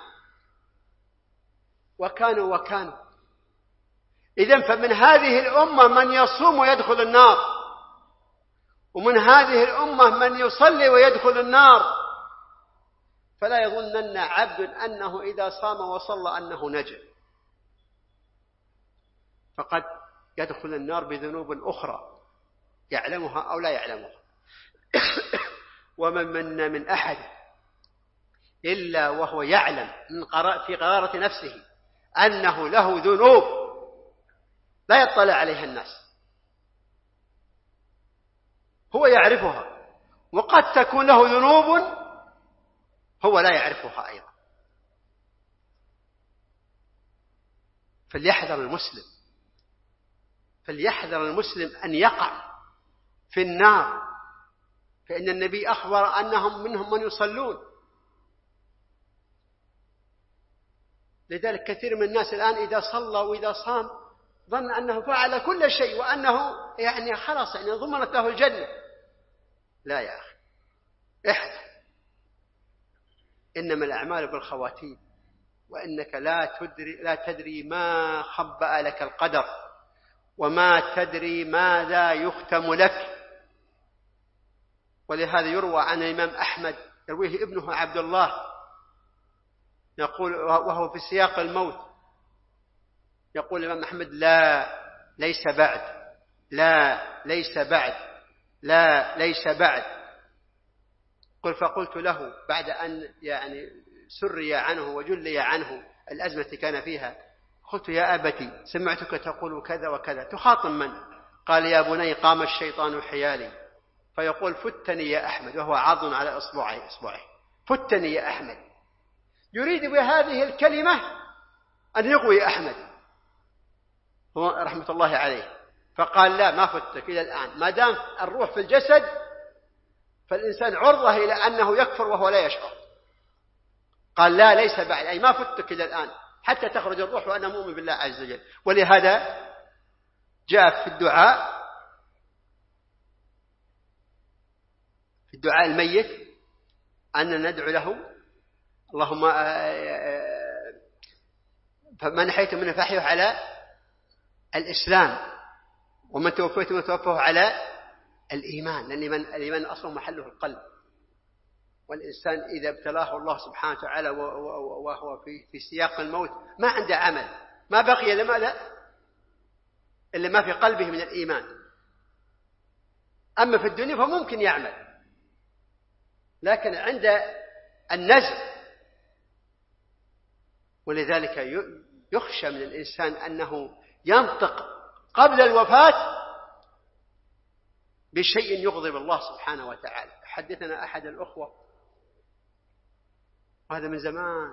وكانوا وكانوا إذن فمن هذه الأمة من يصوم ويدخل النار، ومن هذه الأمة من يصلي ويدخل النار، فلا يظنن عبد أنه إذا صام وصلى أنه نجا، فقد يدخل النار بذنوب أخرى يعلمها أو لا يعلمها. ومن منا من أحد إلا وهو يعلم من في قرارة نفسه أنه له ذنوب لا يطلع عليها الناس، هو يعرفها، وقد تكون له ذنوب هو لا يعرفها أيضا. فليحذر المسلم فليحذر المسلم أن يقع في النار، فإن النبي أخبر أنهم منهم من يصلون. لذلك كثير من الناس الآن إذا صلى وإذا صام ظن أنه فعل كل شيء وأنه يعني خلاص يعني ضمنت له الجنة. لا يا أخي، احذر، إنما الأعمال بالخواتيم، وإنك لا تدري, لا تدري ما خبأ لك القدر، وما تدري ماذا يختم لك. ولهذا يروى عن الإمام أحمد يرويه ابنه عبد الله يقول وهو في سياق الموت، يقول الإمام أحمد لا ليس بعد، لا ليس بعد، لا ليس بعد. قل فقلت له بعد أن يعني سري عنه وجلي عنه الأزمة كان فيها، قلت يا أبتي سمعتك تقول كذا وكذا، تخاطب من؟ قال يا بني قام الشيطان حيالي فيقول فتني يا أحمد، وهو عض على إصبعه إصبعه، فتني يا أحمد، يريد بهذه الكلمة أن يغوي أحمد رحمة الله عليه. فقال لا ما فتك إلى الآن، ما دام الروح في الجسد فالإنسان عرضة إلى أنه يكفر وهو لا يشعر. قال لا ليس بعد، أي ما فتك إلى الآن حتى تخرج الروح وأنا مؤمن بالله عز وجل. ولهذا جاء في الدعاء في الدعاء الميت أن ندعو له اللهم فمن حيث من فحيه على الإسلام، ومن توفيت من توفيه على الإيمان، لأن الإيمان أصلا محله القلب. والإنسان إذا ابتلاه الله سبحانه وتعالى وهو في في سياق الموت ما عنده عمل، ما بقي لماذا إلا ما في قلبه من الإيمان. أما في الدنيا فممكن يعمل، لكن عند النزع. ولذلك يخشى من الإنسان أنه ينطق قبل الوفاة بشيء يغضب الله سبحانه وتعالى. حدثنا أحد الأخوة، وهذا من زمان،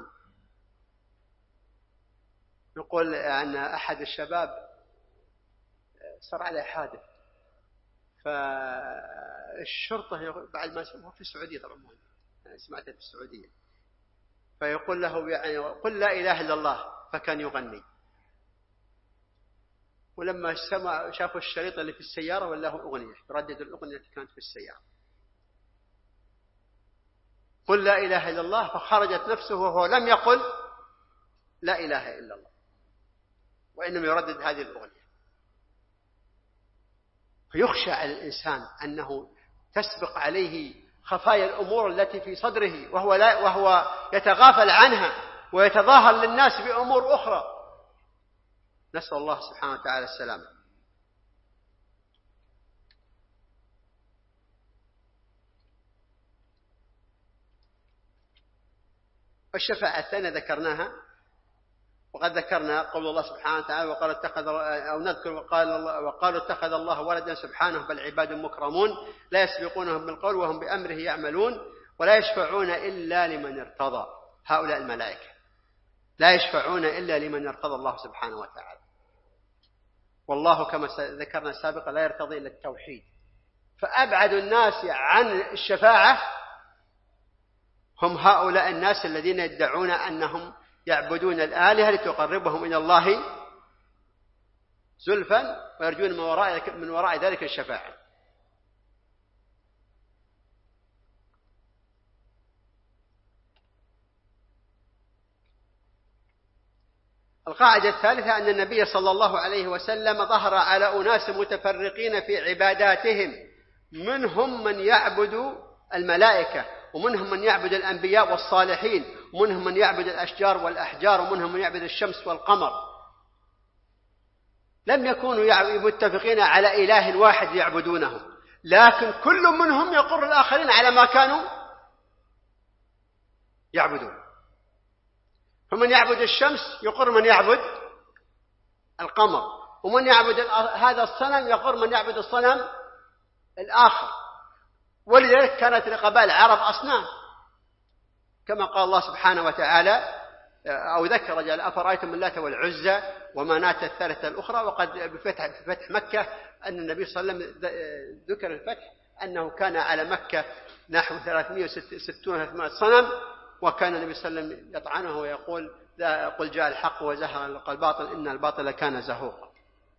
يقول أن أحد الشباب صار عليه حادث، فالشرطة بعد ما سمعه في السعودية طبعا سمعته في السعودية، فيقول له يعني قل لا إله إلا الله، فكان يغني. ولما سمع شافوا الشريط اللي في السيارة وله أغنية، يردد الأغنية التي كانت في السيارة، قل لا إله إلا الله، فخرجت نفسه وهو لم يقل لا إله إلا الله، وإنما يردد هذه الأغنية. فيخشى على الإنسان أنه تسبق عليه خفايا الأمور التي في صدره وهو, لا وهو يتغافل عنها ويتظاهر للناس بأمور أخرى. نسأل الله سبحانه وتعالى السلامة. الشفاعة الثانية ذكرناها، وقد ذكرنا قول الله سبحانه وتعالى وقال اتخذ أو نذكر وقال الله وقالوا اتخذ الله ولدا سبحانه بل عباد مكرمون لا يسبقونهم بالقول وهم بأمره يعملون ولا يشفعون إلا لمن ارتضى. هؤلاء الملائكة لا يشفعون إلا لمن ارتضى الله سبحانه وتعالى. والله كما ذكرنا سابقا لا يرتضي إلا التوحيد. فأبعد الناس عن الشفاعة هم هؤلاء الناس الذين يدعون أنهم يعبدون الآلهة لتقربهم إلى الله زلفا ويرجون من وراء من وراء ذلك الشفاعة. القاعدة الثالثة أن النبي صلى الله عليه وسلم ظهر على أناس متفرقين في عباداتهم، منهم من يعبد الملائكة، ومنهم من يعبد الأنبياء والصالحين، ومنهم من يعبد الأشجار والأحجار، ومنهم من يعبد الشمس والقمر. لم يكونوا متفقين على إله واحد يعبدونه، لكن كل منهم يقر الآخرين على ما كانوا يعبدون. فمن يعبد الشمس يقر من يعبد القمر، ومن يعبد هذا الصنم يقر من يعبد الصنم الآخر. ولذلك كانت لقبائل العرب أصنام، كما قال الله سبحانه وتعالى أو ذكر جل أفرأيتم اللات والعزى ومناة الثالثة الأخرى. وقد بفتح في فتح مكة أن النبي صلى الله عليه وسلم ذكر الفتح أنه كان على مكة نحو ثلاثمائة وستون صنم، وكان النبي صلى الله عليه وسلم يطعنه ويقول قل جاء الحق وزهق الباطل إن الباطل كان زهوقا.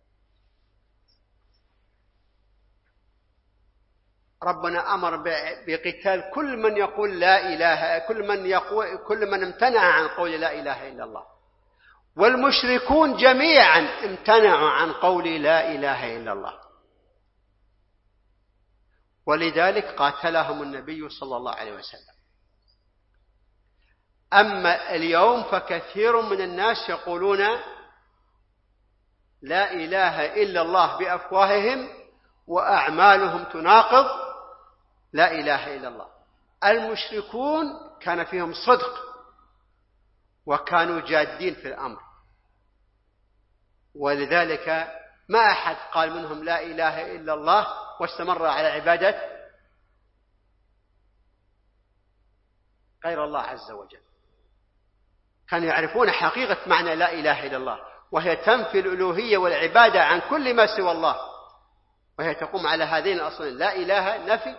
ربنا أمر بقتال كل من يقول لا إله، كل من يقول كل من امتنع عن قول لا إله إلا الله، والمشركون جميعا امتنعوا عن قول لا إله إلا الله، ولذلك قاتلهم النبي صلى الله عليه وسلم. أما اليوم فكثير من الناس يقولون لا إله إلا الله بأفواههم وأعمالهم تناقض لا إله إلا الله. المشركون كان فيهم صدق وكانوا جادين في الأمر، ولذلك ما أحد قال منهم لا إله إلا الله واستمر على عبادة غير الله عز وجل. كانوا يعرفون حقيقة معنى لا إله إلا الله، وهي تنفي الألوهية والعبادة عن كل ما سوى الله، وهي تقوم على هذين الأصلين: لا إله نفي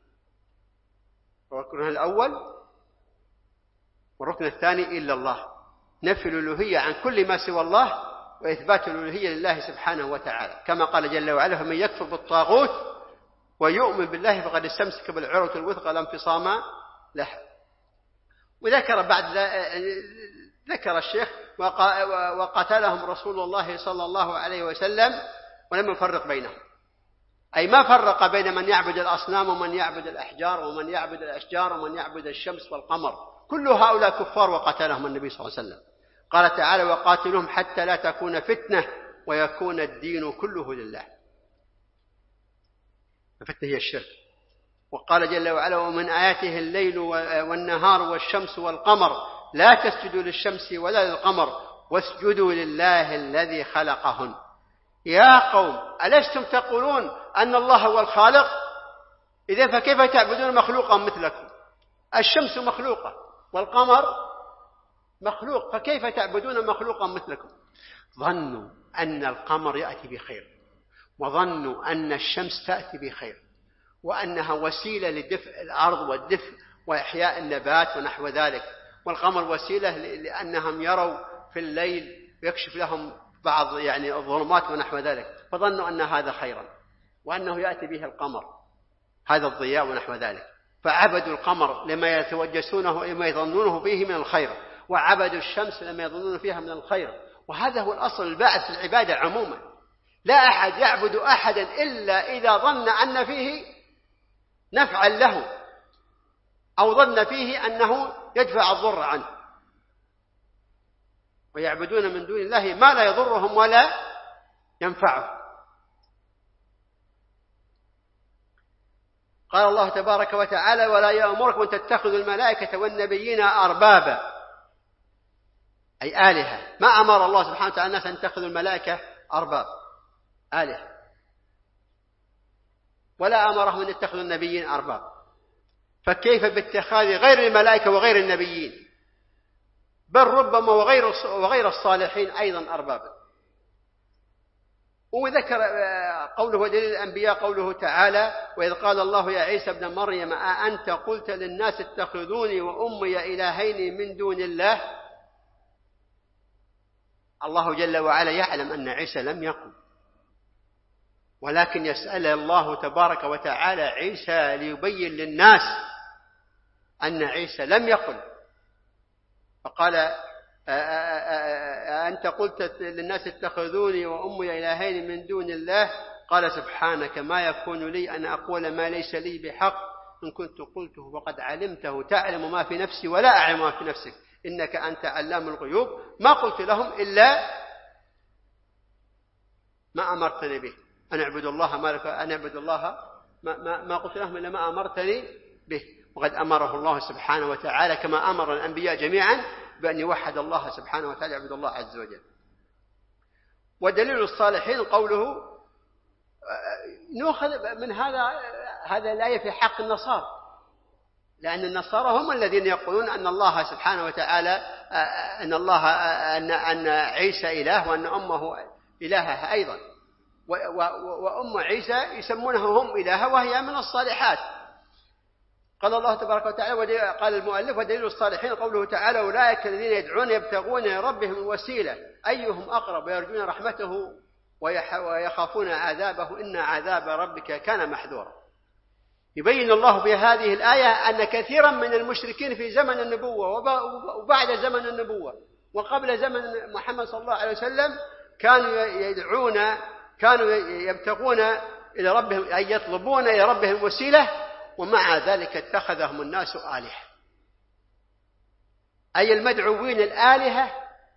الركن الأول، والركن الثاني إلا الله، نفي الألوهية عن كل ما سوى الله وإثبات الألوهية لله سبحانه وتعالى، كما قال جل وعلا: فمن يكفر بالطاغوت ويؤمن بالله فقد استمسك بالعروة الوثقى لا انفصام لها. وذكر بعد ذكر الشيخ وقاتلهم رسول الله صلى الله عليه وسلم ولم يفرق بينهم، أي ما فرق بين من يعبد الأصنام ومن يعبد الأحجار ومن يعبد الأشجار ومن يعبد الشمس والقمر، كل هؤلاء كفار وقتلهم النبي صلى الله عليه وسلم. قال تعالى: وقاتلهم حتى لا تكون فتنة ويكون الدين كله لله. الفتنة هي الشرك. وقال جل وعلا: ومن آياته الليل والنهار والشمس والقمر لا تسجدوا للشمس ولا للقمر واسجدوا لله الذي خلقهن. يا قوم ألستم تقولون أن الله هو الخالق؟ إذا فكيف تعبدون مخلوقا مثلكم؟ الشمس مخلوقة والقمر مخلوق، فكيف تعبدون مخلوقا مثلكم؟ ظنوا أن القمر يأتي بخير، وظنوا أن الشمس تأتي بخير، وأنها وسيلة لدفء الأرض والدفء وإحياء النبات ونحو ذلك، والقمر وسيلة لأنهم يروا في الليل ويكشف لهم بعض يعني الظلمات ونحو ذلك، فظنوا أن هذا خيرا وأنه يأتي به القمر هذا الضياء ونحو ذلك، فعبدوا القمر لما يتوجسونه لما يظنونه فيه من الخير، وعبدوا الشمس لما يظنون فيها من الخير. وهذا هو الأصل الباعث في العبادة عموما. لا أحد يعبد أحدا إلا إذا ظن أن فيه نفعا له أو ظن فيه أنه يدفع الضر عنه، ويعبدون من دون الله ما لا يضرهم ولا ينفعهم. قال الله تبارك وتعالى: ولا يأمركم أن تتخذوا الملائكة والنبيين أربابا، أي آلهة. ما أمر الله سبحانه وتعالى الناس أن يتخذوا الملائكة أرباب آلهة، ولا أمرهم أن يتخذوا النبيين أرباب، فكيف باتخاذ غير الملائكة وغير النبيين؟ بل ربما وغير وغير الصالحين أيضا أربابا. وذكر قوله ودليل الأنبياء قوله تعالى: وإذ قال الله يا عيسى ابن مريم أأنت قلت للناس اتخذوني وأمي إلهين من دون الله. الله جل وعلا يعلم أن عيسى لم يقل، ولكن يسأل الله تبارك وتعالى عيسى ليبين للناس أن عيسى لم يقل. فقال: أأنت قلت للناس اتخذوني وأمي إلهين من دون الله. قال: سبحانك ما يكون لي أن أقول ما ليس لي بحق، إن كنت قلته فقد علمته، تعلم ما في نفسي ولا أعلم ما في نفسك، إنك أنت علام الغيوب. ما قلت لهم إلا ما أمرتني به، أن اعبدوا الله ما لك أن اعبدوا الله ما, ما, ما قلت لهم إلا ما أمرتني به. وقد أمره الله سبحانه وتعالى كما أمر الأنبياء جميعا بأن يوحد الله سبحانه وتعالى يعبد الله عز وجل. ودليل الصالحين قوله نأخذ من هذا هذا الآية في حق النصارى، لأن النصارى هم الذين يقولون أن الله سبحانه وتعالى أن الله أن أن عيسى إله وأن أمه إلهها أيضا، وأم عيسى يسمونها هم إلهها وهي من الصالحات. قال الله تبارك وتعالى، قال المؤلف: ودليل الصالحين قوله تعالى: أولئك الذين يدعون يبتغون إلى ربهم الوسيلة أيهم أقرب ويرجون رحمته ويخافون عذابه إن عذاب ربك كان محذورا. يبين الله في هذه الآية أن كثيرا من المشركين في زمن النبوة وبعد زمن النبوة وقبل زمن محمد صلى الله عليه وسلم كانوا يدعون كانوا يبتغون إلى ربهم أي يطلبون إلى ربهم وسيلة، ومع ذلك اتخذهم الناس آلهة، أي المدعوين الآلهة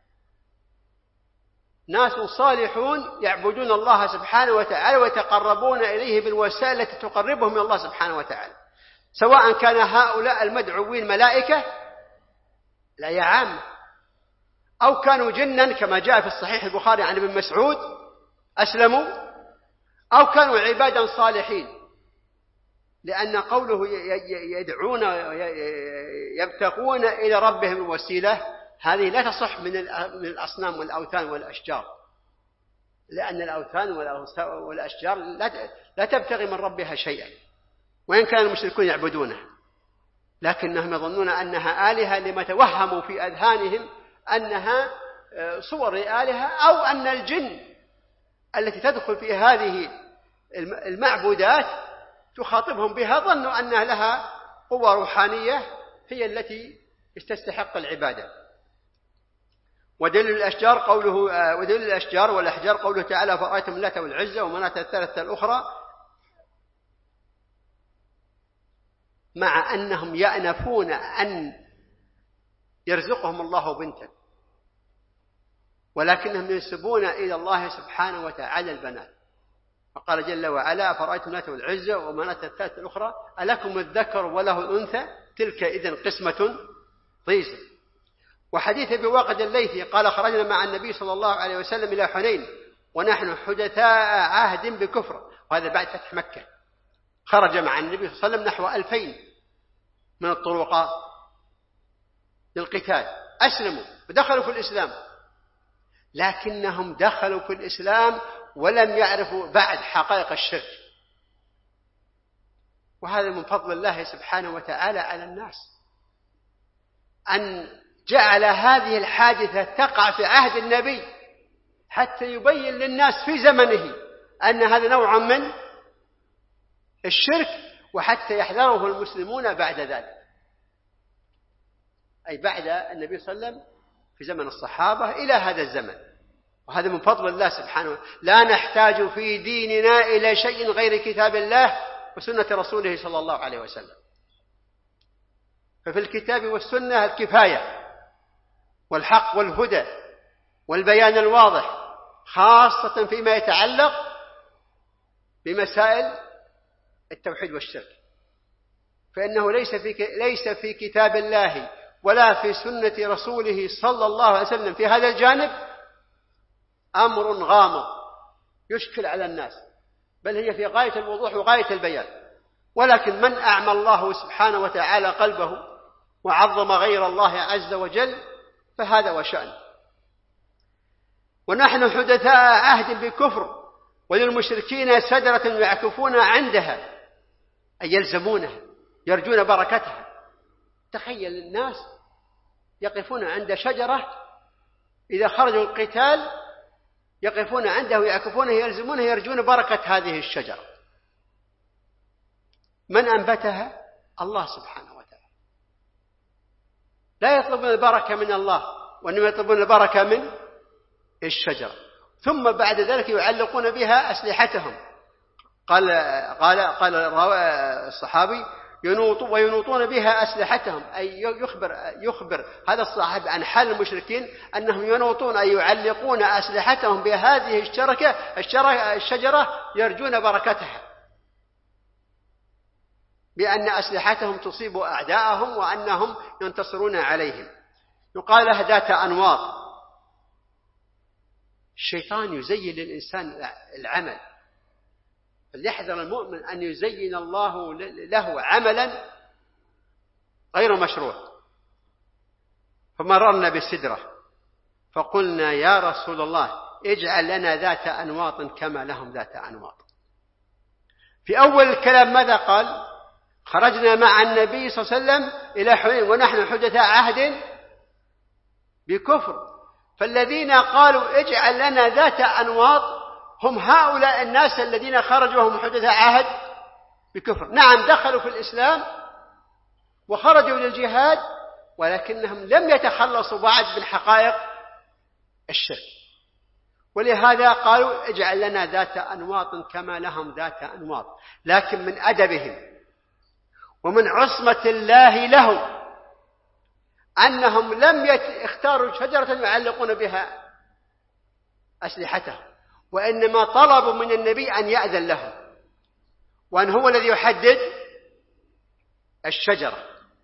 ناس صالحون يعبدون الله سبحانه وتعالى ويتقربون إليه بالوسائل التي تقربهم من الله سبحانه وتعالى، سواء كان هؤلاء المدعوين ملائكة الآية عامة، أو كانوا جنا كما جاء في الصحيح البخاري عن ابن مسعود أسلموا، أو كانوا عبادا صالحين، لأن قوله يدعون يبتغون إلى ربهم الوسيلة هذه لا تصح من الأصنام والأوثان والأشجار، لأن الأوثان والأشجار لا تبتغي من ربها شيئا، وإن كان المشركون يعبدونها، لكنهم يظنون أنها آلهة لما توهموا في أذهانهم أنها صور آلهة، أو أن الجن التي تدخل في هذه المعبودات تخاطبهم بها، ظنوا أنها لها قوة روحانية هي التي تستحق العبادة. ودليل الأشجار قوله ودليل الأشجار والأحجار قوله تعالى: فرأيتم اللات والعزى ومناة الثالثة الأخرى، مع أنهم يأنفون أن يرزقهم الله بنتا، ولكنهم ينسبون إلى الله سبحانه وتعالى البنات. فقال جل وعلا: فرأيتم اللات والعزى ومناة الثالثة الأخرى ألكم الذكر وله الأنثى تلك إذن قسمة ضيزى. وحديث أبي واقد الليثي قال: خرجنا مع النبي صلى الله عليه وسلم إلى حنين ونحن حدثاء عهد بكفر، وهذا بعد فتح مكة. خرج مع النبي صلى الله عليه وسلم نحو ألفين من الطرقات للقتال، أسلموا ودخلوا في الإسلام، لكنهم دخلوا في الإسلام ولم يعرفوا بعد حقائق الشرك، وهذا من فضل الله سبحانه وتعالى على الناس، أن جعل هذه الحادثة تقع في عهد النبي حتى يبين للناس في زمنه أن هذا نوع من الشرك، وحتى يحذره المسلمون بعد ذلك، أي بعد النبي صلى الله عليه وسلم في زمن الصحابة إلى هذا الزمن. وهذا من فضل الله سبحانه. لا نحتاج في ديننا إلى شيء غير كتاب الله وسنة رسوله صلى الله عليه وسلم، ففي الكتاب والسنة الكفاية والحق والهدى والبيان الواضح، خاصة فيما يتعلق بمسائل التوحيد والشرك، فإنه ليس في ليس في كتاب الله ولا في سنة رسوله صلى الله عليه وسلم في هذا الجانب أمر غامض يشكل على الناس، بل هي في غاية الوضوح وغاية البيان. ولكن من أعمى الله سبحانه وتعالى قلبه وعظم غير الله عز وجل فهذا وشأن. ونحن حدثاء عهد بكفر، وللمشركين سدرة يعكفون عندها أي يلزمونها يرجون بركتها. تخيل الناس يقفون عند شجرة إذا خرجوا القتال يقفون عنده ويعكفونه يلزمونه يرجون بركة هذه الشجرة. من أنبتها؟ الله سبحانه وتعالى. لا يطلبون البركة من الله، وإنما يطلبون البركة من الشجرة. ثم بعد ذلك يعلقون بها أسلحتهم. قال قال قال الصحابي ينوط وينوطون بها أسلحتهم، أي يخبر يخبر هذا الصحابي عن حال المشركين أنهم ينوطون أي يعلقون أسلحتهم بهذه الشركة الشجرة يرجون بركتها، بأن أسلحتهم تصيب أعداءهم وأنهم ينتصرون عليهم. يقال لها ذات أنواط. الشيطان يزين للإنسان العمل، فليحذر المؤمن أن يزين الله له عملا غير مشروع. فمررنا بسدرة فقلنا يا رسول الله اجعل لنا ذات أنواط كما لهم ذات أنواط. في أول الكلام ماذا قال؟ خرجنا مع النبي صلى الله عليه وسلم إلى حنين ونحن حدثاء عهد بكفر، فالذين قالوا اجعل لنا ذات أنواط هم هؤلاء الناس الذين خرجوا وهم حدثاء عهد بكفر. نعم دخلوا في الإسلام وخرجوا للجهاد، ولكنهم لم يتخلصوا بعد من حقائق الشرك، ولهذا قالوا اجعل لنا ذات أنواط كما لهم ذات أنواط. لكن من أدبهم ومن عصمة الله لهم أنهم لم يختاروا شجرة يعلقون بها أسلحتهم، وإنما طلبوا من النبي أن يأذن لهم، وأن هو الذي يحدد الشجرة.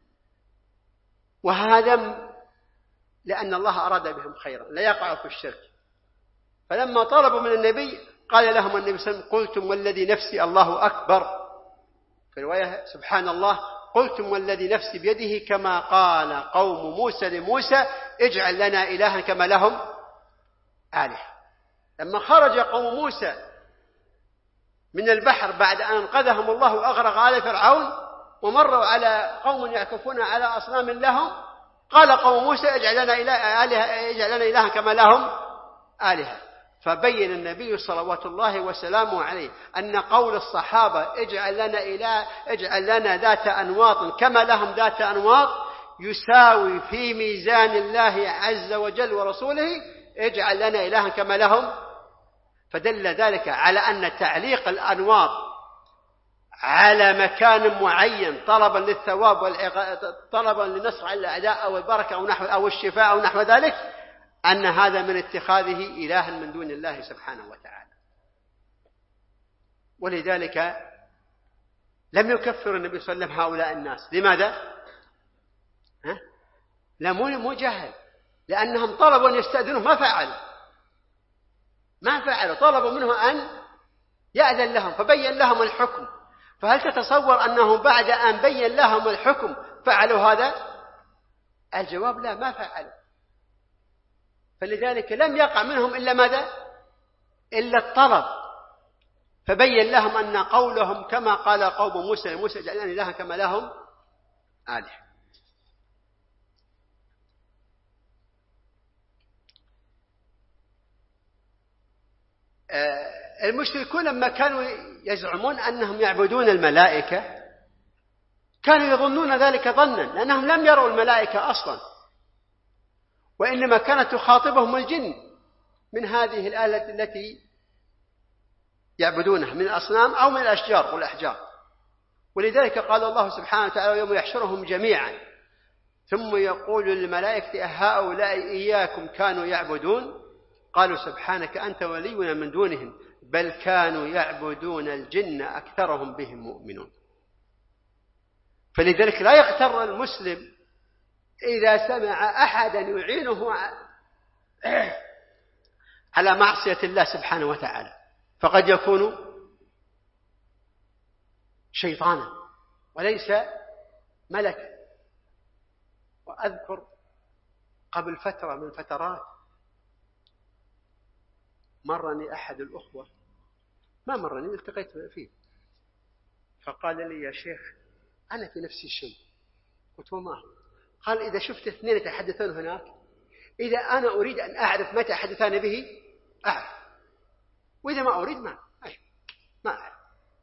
وهذا لأن الله أراد بهم خيرا لا يقعوا في الشرك. فلما طلبوا من النبي قال لهم النبي صلى الله عليه وسلم قلتم والذي نفسي الله أكبر، في رواية سبحان الله قلتم والذي نفسي بيده كما قال قوم موسى لموسى اجعل لنا إلها كما لهم آلهة. لما خرج قوم موسى من البحر بعد أن أنقذهم الله وأغرق آل فرعون ومروا على قوم يعكفون على أصنام لهم، قال قوم موسى اجعل لنا إلها, اجعل لنا إلها كما لهم آلهة. فبين النبي صلوات الله وسلامه عليه أن قول الصحابة اجعل لنا إله اجعل لنا ذات أنواط كما لهم ذات أنواط يساوي في ميزان الله عز وجل ورسوله اجعل لنا إلها كما لهم. فدل ذلك على أن تعليق الأنواط على مكان معين طلبا للثواب والعقاب طلبا لنصر على الأعداء أو البركة أو نحو أو الشفاء أو نحو ذلك أن هذا من اتخاذه إلها من دون الله سبحانه وتعالى. ولذلك لم يكفر النبي صلى الله عليه وسلم هؤلاء الناس. لماذا؟ ها؟ لا مو جهل، لأنهم طلبوا أن يستأذنوا ما فعلوا ما فعلوا طلبوا منه أن يأذن لهم فبين لهم الحكم. فهل تتصور أنهم بعد أن بين لهم الحكم فعلوا هذا؟ الجواب لا، ما فعلوا. فلذلك لم يقع منهم إلا ماذا؟ إلا الطلب. فبين لهم أن قولهم كما قال قوم موسى لموسى اجعل لنا إلها كما لهم آلهة. المشركون لما كانوا يزعمون أنهم يعبدون الملائكة كانوا يظنون ذلك ظنا، لأنهم لم يروا الملائكة أصلا، وإنما كانت تخاطبهم الجن من هذه الآلة التي يعبدونها من الأصنام أو من الأشجار والأحجار. ولذلك قال الله سبحانه وتعالى يوم يحشرهم جميعا ثم يقول للملائكة أهؤلاء إياكم كانوا يعبدون قالوا سبحانك أنت ولينا من دونهم بل كانوا يعبدون الجن أكثرهم بهم مؤمنون. فلذلك لا يغتر المسلم إذا سمع أحدا يعينه على معصية الله سبحانه وتعالى، فقد يكون شيطانا وليس ملكا. وأذكر قبل فترة من فترات مرني أحد الأخوة، ما مرني التقيت فيه، فقال لي يا شيخ أنا في نفسي شيء. قلت وما هو؟ قال إذا شفت اثنين يتحدثون هناك، إذا أنا أريد أن أعرف متى يتحدثان به أعرف، وإذا ما أريد ما ما أعرف.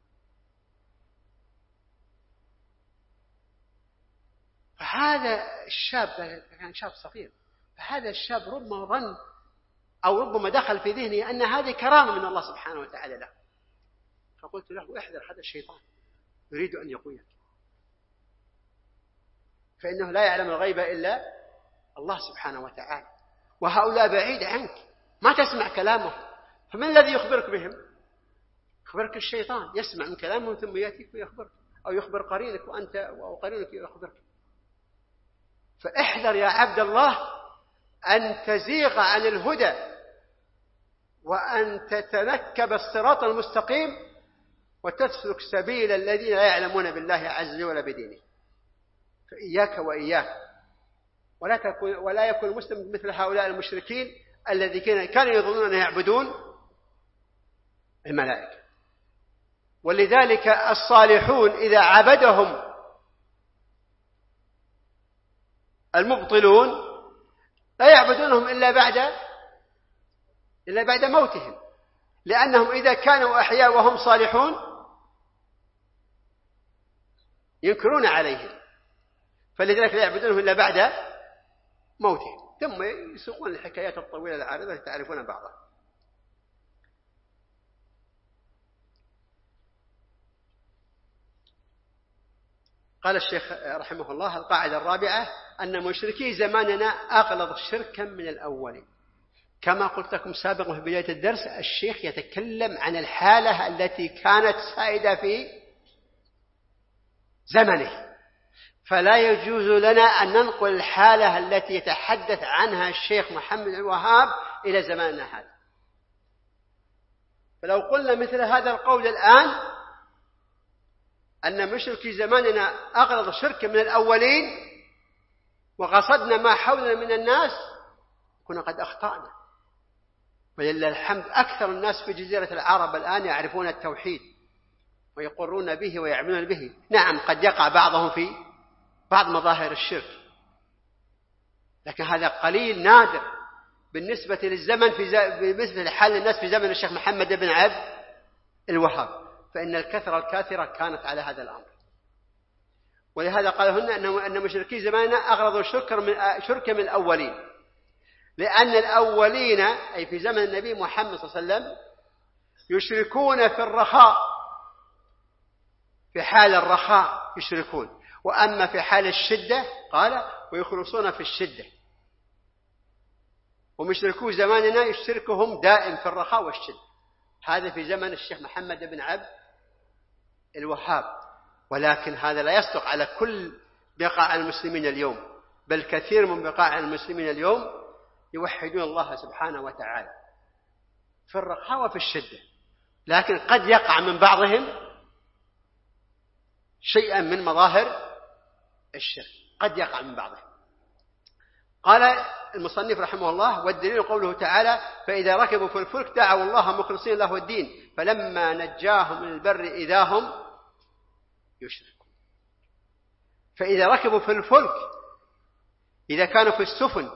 فهذا الشاب كان شاب صغير، فهذا الشاب ربما ظن أو ربما دخل في ذهنه أن هذه كرامة من الله سبحانه وتعالى له، فقلت له احذر هذا الشيطان يريد أن يقويك، فإنه لا يعلم الغيب إلا الله سبحانه وتعالى، وهؤلاء بعيد عنك ما تسمع كلامه، فمن الذي يخبرك بهم؟ يخبرك الشيطان، يسمع من كلامهم ثم يأتيك ويخبرك، أو يخبر قرينك وأنت أو قرينك يخبرك. فاحذر يا عبد الله أن تزيغ عن الهدى وأن تتنكب الصراط المستقيم وتسلك سبيل الذين لا يعلمون بالله عز وجل بدينه. فإياك وإياك، ولا تكون ولا يكون المسلم مثل هؤلاء المشركين الذين كانوا يظنون أن يعبدون الملائكة. ولذلك الصالحون إذا عبدهم المبطلون لا يعبدونهم إلا بعد إلا بعد موتهم، لأنهم إذا كانوا أحياء وهم صالحون ينكرون عليهم، فلذلك لا يعبدونهم إلا بعد موتهم، ثم يسوقون الحكايات الطويلة العارضة التي تعرفون بعضها. قال الشيخ رحمه الله: القاعدة الرابعة أن مشركي زماننا أغلظ شركا من الأولين. كما قلت لكم سابقا في بداية الدرس، الشيخ يتكلم عن الحالة التي كانت سائدة في زمنه، فلا يجوز لنا أن ننقل الحالة التي يتحدث عنها الشيخ محمد الوهاب إلى زماننا هذا. فلو قلنا مثل هذا القول الآن أن مشركي زماننا أغلظ شركا من الأولين وقصدنا ما حولنا من الناس، كنا قد أخطأنا. ولله الحمد أكثر الناس في جزيرة العرب الآن يعرفون التوحيد ويقرون به ويعملون به. نعم قد يقع بعضهم في بعض مظاهر الشرك، لكن هذا قليل نادر بالنسبة للزمن في بالنسبة لحال الناس في زمن الشيخ محمد بن عبد الوهاب، فإن الكثرة الكاثرة كانت على هذا الأمر. ولهذا قال هنا أنه أن مشركي زماننا أغرضوا شركا من شركا من الأولين، لأن الأولين أي في زمن النبي محمد صلى الله عليه وسلم يشركون في الرخاء، في حال الرخاء يشركون، وأما في حال الشدة قال ويخلصون في الشدة. ومشركو زماننا يشركهم دائم في الرخاء والشدة. هذا في زمن الشيخ محمد بن عبد الوهاب، ولكن هذا لا يصدق على كل بقاع المسلمين اليوم، بل كثير من بقاع المسلمين اليوم يوحدون الله سبحانه وتعالى في الرخاء وفي الشدة، لكن قد يقع من بعضهم شيئا من مظاهر الشرك، قد يقع من بعضهم. قال المصنف رحمه الله: والدليل قوله تعالى: فإذا ركبوا في الفلك دعوا الله مخلصين له الدين فلما نجاهم من البر إذا هم يشركون. فإذا ركبوا في الفلك، إذا كانوا في السفن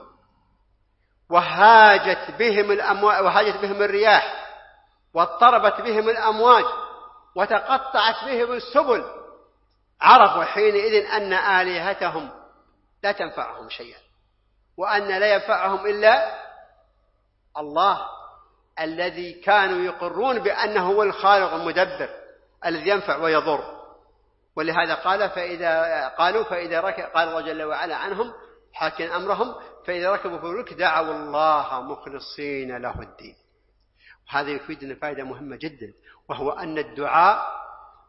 وهاجت بهم الأمواج وهاجت بهم الرياح واضطربت بهم الأمواج وتقطعت بهم السبل، عرفوا حينئذ أن آلهتهم لا تنفعهم شيئا، وأن لا ينفعهم إلا الله الذي كانوا يقرون بأنه هو الخالق المدبر الذي ينفع ويضر. ولهذا قال فإذا قالوا فإذا ركب قال الله جل وعلا عنهم حاكم أمرهم: فإذا ركبوا في الفلك دعوا الله مخلصين له الدين. وهذا يفيدنا فائدة مهمة جدا، وهو أن الدعاء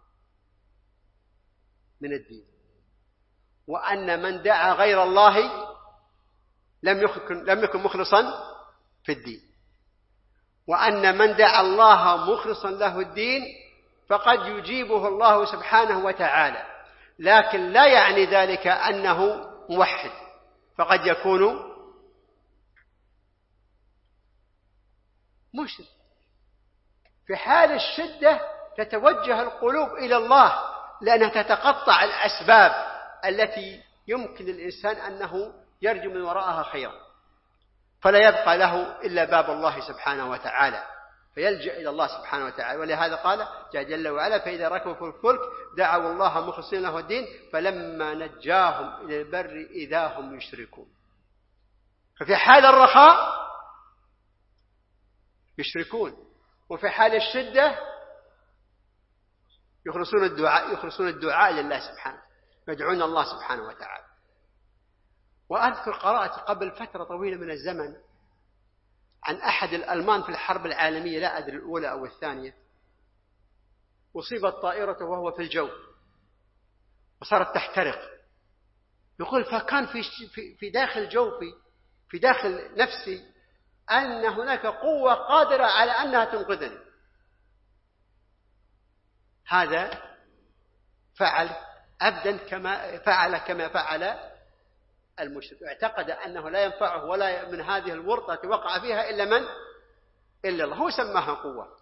من الدين، وأن من دعا غير الله لم يكن لم يكن مخلصا في الدين، وأن من دعا الله مخلصا له الدين فقد يجيبه الله سبحانه وتعالى، لكن لا يعني ذلك أنه موحد، فقد يكون مشرك. في حال الشدة تتوجه القلوب إلى الله، لأنها تتقطع الأسباب التي يمكن الإنسان أنه يرجو من وراءها خيرا، فلا يبقى له إلا باب الله سبحانه وتعالى، فيلجأ إلى الله سبحانه وتعالى. ولهذا قال جل وعلا: فإذا ركبوا في الفلك دعوا الله مخلصين له الدين فلما نجاهم إلى البر إذا هم يشركون. ففي حال الرخاء يشركون، وفي حال الشدة يخلصون الدعاء يخلصون الدعاء لله سبحانه، يدعون الله سبحانه وتعالى. وأذكر قرأت قبل فترة طويلة من الزمن عن أحد الألمان في الحرب العالمية، لا أدري الأولى أو الثانية، أصيبت طائرته وهو في الجو وصارت تحترق. يقول: فكان في في داخل جوفي، في داخل نفسي، أن هناك قوة قادرة على أنها تنقذني. هذا فعل أبدا كما فعل كما فعل المشرك، اعتقد أنه لا ينفعه ولا من هذه الورطة التي وقع فيها إلا من إلا الله، هو سماها قوة،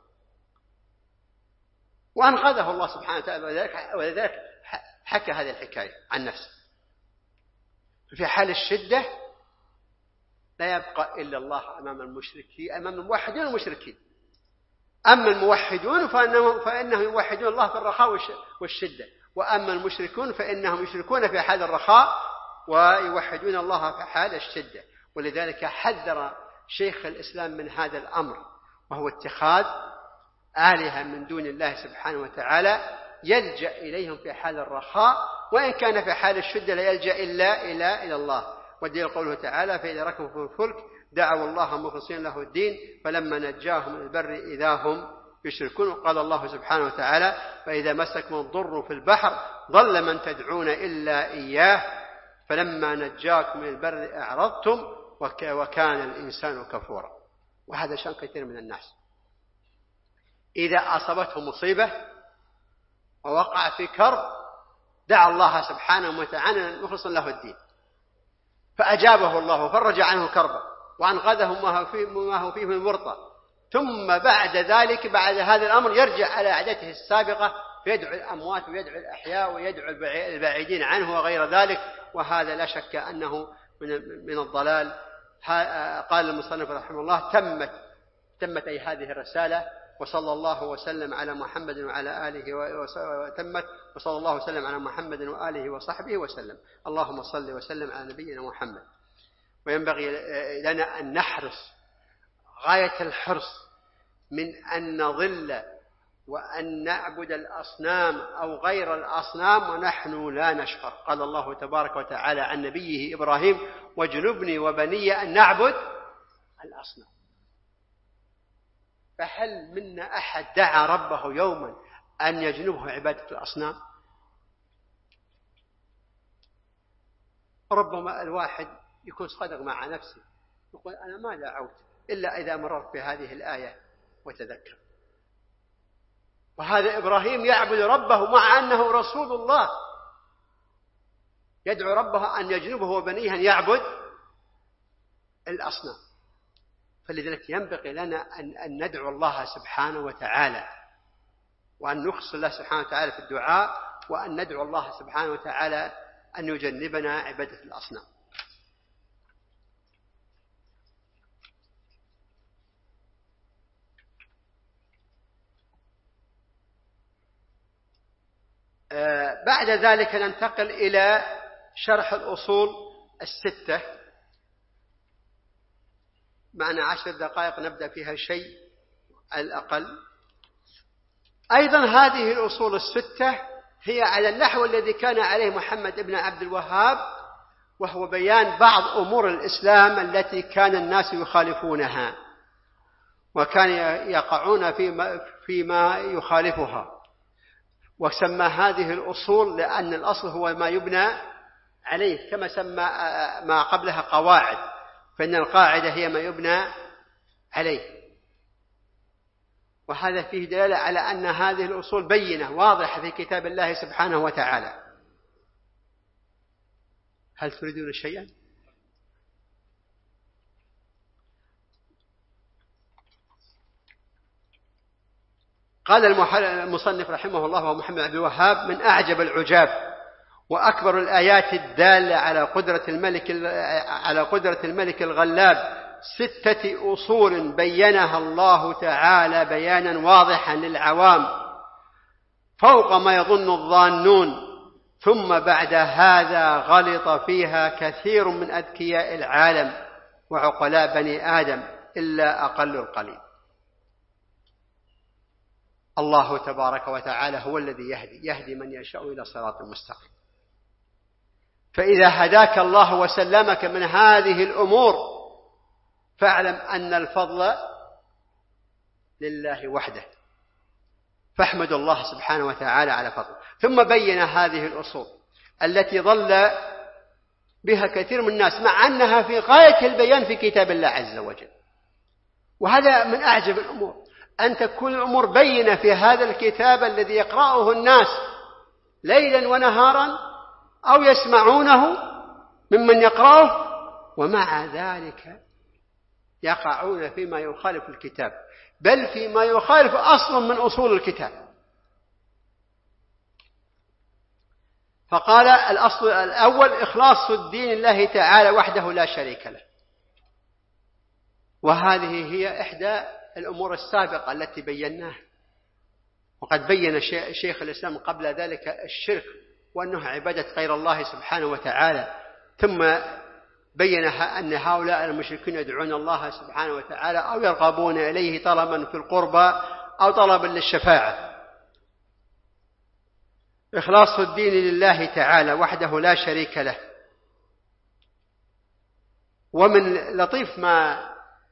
وأنقذه الله سبحانه وتعالى، ولذلك حكى هذه الحكاية عن نفسه. في حال الشدة لا يبقى إلا الله أمام المشركين، أمام الموحدين والمشركين. أما الموحدون فإنهم, فإنهم يوحدون الله في الرخاء والشدة، وأما المشركون فإنهم يشركون في حال الرخاء ويوحدون الله في حال الشدة. ولذلك حذر شيخ الإسلام من هذا الأمر، وهو اتخاذ آلهة من دون الله سبحانه وتعالى يلجأ إليهم في حال الرخاء، وإن كان في حال الشدة لا يلجأ إلا إلى إلى الله. والدليل قوله تعالى: فإذا ركبوا في الفلك دعوا الله مخلصين له الدين فلما نجاهم من البر إذا هم يشركون. قال الله سبحانه وتعالى: فإذا مسكم الضر في البحر ضل من تدعون إلا إياه فلما نجاكم من البر أعرضتم وكان الإنسان كفورا. وهذا شأن كثير من الناس، إذا أصابته مصيبة ووقع في كرب دعا الله سبحانه وتعالى مخلصا له الدين، فأجابه الله وفرج عنه كربه وأنقذه ما هو فيه من ورطة. ثم بعد ذلك، بعد هذا الأمر، يرجع على عادته السابقة فيدعو الأموات ويدعو الأحياء ويدعو البعيدين عنه وغير ذلك، وهذا لا شك أنه من الضلال. قال المصنف رحمه الله: تمت تمت أي هذه الرسالة، وصلى الله وسلم على محمد وعلى آله وتمت وصلى الله وسلم على محمد وآله وصحبه وسلم. اللهم صل وسلم على نبينا محمد. وينبغي لنا أن نحرص غاية الحرص من أن نضل وأن نعبد الأصنام أو غير الأصنام ونحن لا نشعر. قال الله تبارك وتعالى عن نبيه إبراهيم: واجنبني وبني أن نعبد الأصنام. فهل منا أحد دعا ربه يوما أن يجنبه عبادة الأصنام؟ ربما الواحد يكون صادق مع نفسه، يقول: أنا ما دعوت إلا إذا مررت بهذه الآية وتذكر. وهذا إبراهيم يعبد ربه مع أنه رسول الله، يدعو ربه أن يجنبه وبنيه أن يعبد الأصنام. فلذلك ينبغي لنا أن ندعو الله سبحانه وتعالى، وأن نخص الله سبحانه وتعالى في الدعاء، وأن ندعو الله سبحانه وتعالى أن يجنبنا عبادة الأصنام. بعد ذلك ننتقل إلى شرح الأصول الستة. معنا عشر دقائق نبدأ فيها شيء على الأقل. أيضا هذه الأصول الستة هي على النحو الذي كان عليه محمد بن عبد الوهاب، وهو بيان بعض أمور الإسلام التي كان الناس يخالفونها وكان يقعون فيما, فيما يخالفها. وسمى هذه الأصول لأن الأصل هو ما يبنى عليه، كما سمى ما قبلها قواعد، فإن القاعدة هي ما يبنى عليه. وهذا فيه دلالة على أن هذه الأصول بينة واضحة في كتاب الله سبحانه وتعالى. هل تريدون شيئا؟ قال المصنف رحمه الله ومحمد عبد الوهاب: من أعجب العجاب وأكبر الآيات الدالة على قدرة الملك على قدرة الملك الغلاب ستة أصول بينها الله تعالى بيانا واضحا للعوام فوق ما يظن الظانون، ثم بعد هذا غلط فيها كثير من أذكياء العالم وعقلاء بني آدم إلا أقل القليل. الله تبارك وتعالى هو الذي يهدي يهدي من يشاء إلى صراط مستقيم. فإذا هداك الله وسلمك من هذه الأمور فاعلم أن الفضل لله وحده، فاحمد الله سبحانه وتعالى على فضله. ثم بين هذه الأصول التي ضل بها كثير من الناس مع أنها في غاية البيان في كتاب الله عز وجل. وهذا من أعجب الأمور، أن تكون الأمور بينة في هذا الكتاب الذي يقرأه الناس ليلا ونهارا أو يسمعونه ممن يقرأه، ومع ذلك يقعون فيما يخالف الكتاب، بل فيما يخالف أصل من أصول الكتاب. فقال: الأصل الأول إخلاص الدين لله تعالى وحده لا شريك له، وهذه هي إحدى الأمور السابقة التي بيناها. وقد بين شيخ الإسلام قبل ذلك الشرك وأنه عبادة غير الله سبحانه وتعالى، ثم بينها أن هؤلاء المشركين يدعون الله سبحانه وتعالى أو يرغبون إليه طلبا في القربى أو طلبا للشفاعة. إخلاص الدين لله تعالى وحده لا شريك له. ومن لطيف ما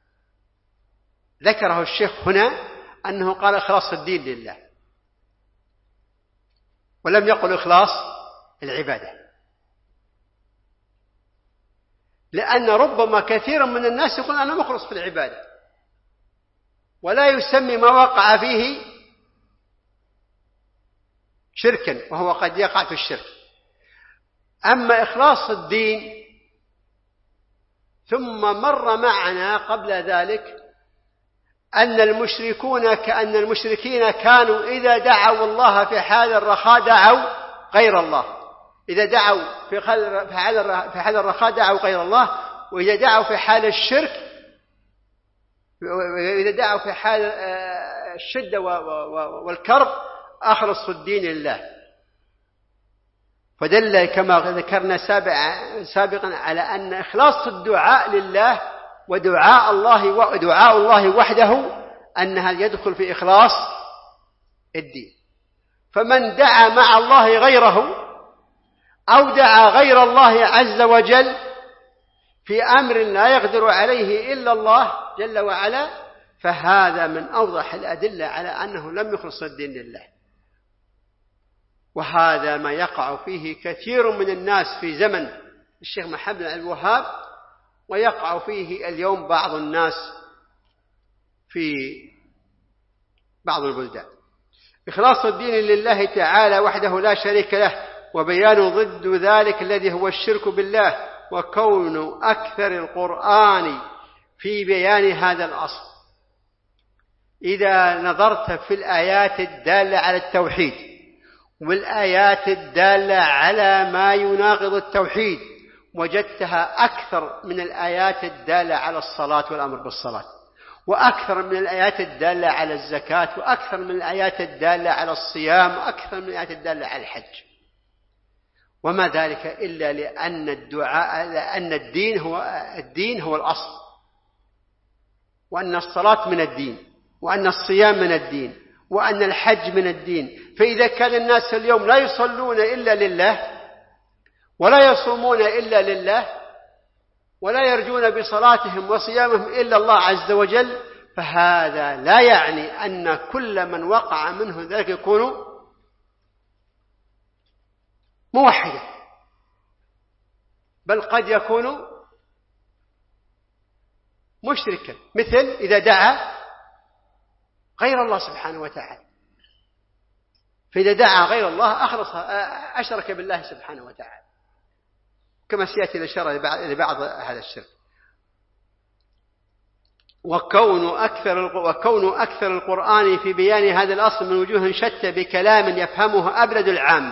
ذكره الشيخ هنا أنه قال إخلاص الدين لله، ولم يقل إخلاص العبادة، لأن ربما كثيرا من الناس يقول أنا مخلص في العبادة ولا يسمي ما وقع فيه شركا، وهو قد يقع في الشرك. أما إخلاص الدين، ثم مر معنا قبل ذلك أن المشركون كأن المشركين كانوا إذا دعوا الله في حال الرخاء دعوا غير الله، إذا دعوا في حال الرخاء دعوا غير الله، وإذا دعوا في حال الشرك، إذا دعوا في حال الشدة والكرب أخلصوا الدين لله. فدل كما ذكرنا سابقا على أن إخلاص الدعاء لله ودعاء الله ودعاء الله وحده أنها يدخل في إخلاص الدين. فمن دعا مع الله غيره أو دعا غير الله عز وجل في أمر لا يقدر عليه إلا الله جل وعلا، فهذا من أوضح الأدلة على أنه لم يخلص الدين لله. وهذا ما يقع فيه كثير من الناس في زمن الشيخ محمد بن عبد الوهاب، ويقع فيه اليوم بعض الناس في بعض البلدان. إخلاص الدين لله تعالى وحده لا شريك له، وبيان ضد ذلك الذي هو الشرك بالله، وكون أكثر القرآن في بيان هذا الأصل. إذا نظرت في الآيات الدالة على التوحيد والآيات الدالة على ما يناقض التوحيد، وجدتها أكثر من الآيات الدالة على الصلاة والأمر بالصلاة، وأكثر من الآيات الدالة على الزكاة، وأكثر من الآيات الدالة على الصيام، وأكثر من الآيات الدالة على الحج. وما ذلك إلا لأن الدعاء لأن الدين هو الدين هو الأصل، وأن الصلاة من الدين، وأن الصيام من الدين، وأن الحج من الدين. فإذا كان الناس اليوم لا يصلون إلا لله، ولا يصومون إلا لله، ولا يرجون بصلاتهم وصيامهم إلا الله عز وجل، فهذا لا يعني أن كل من وقع منه ذلك يكون موحدا، بل قد يكون مشركا، مثل إذا دعا غير الله سبحانه وتعالى. فإذا دعا غير الله أخلص أشرك بالله سبحانه وتعالى، كما سيأتي الإشارة لبعض هذا الشرك. وكون أكثر وكون أكثر القرآن في بيان هذا الأصل من وجوه شتى بكلام يفهمه أبلد العامة،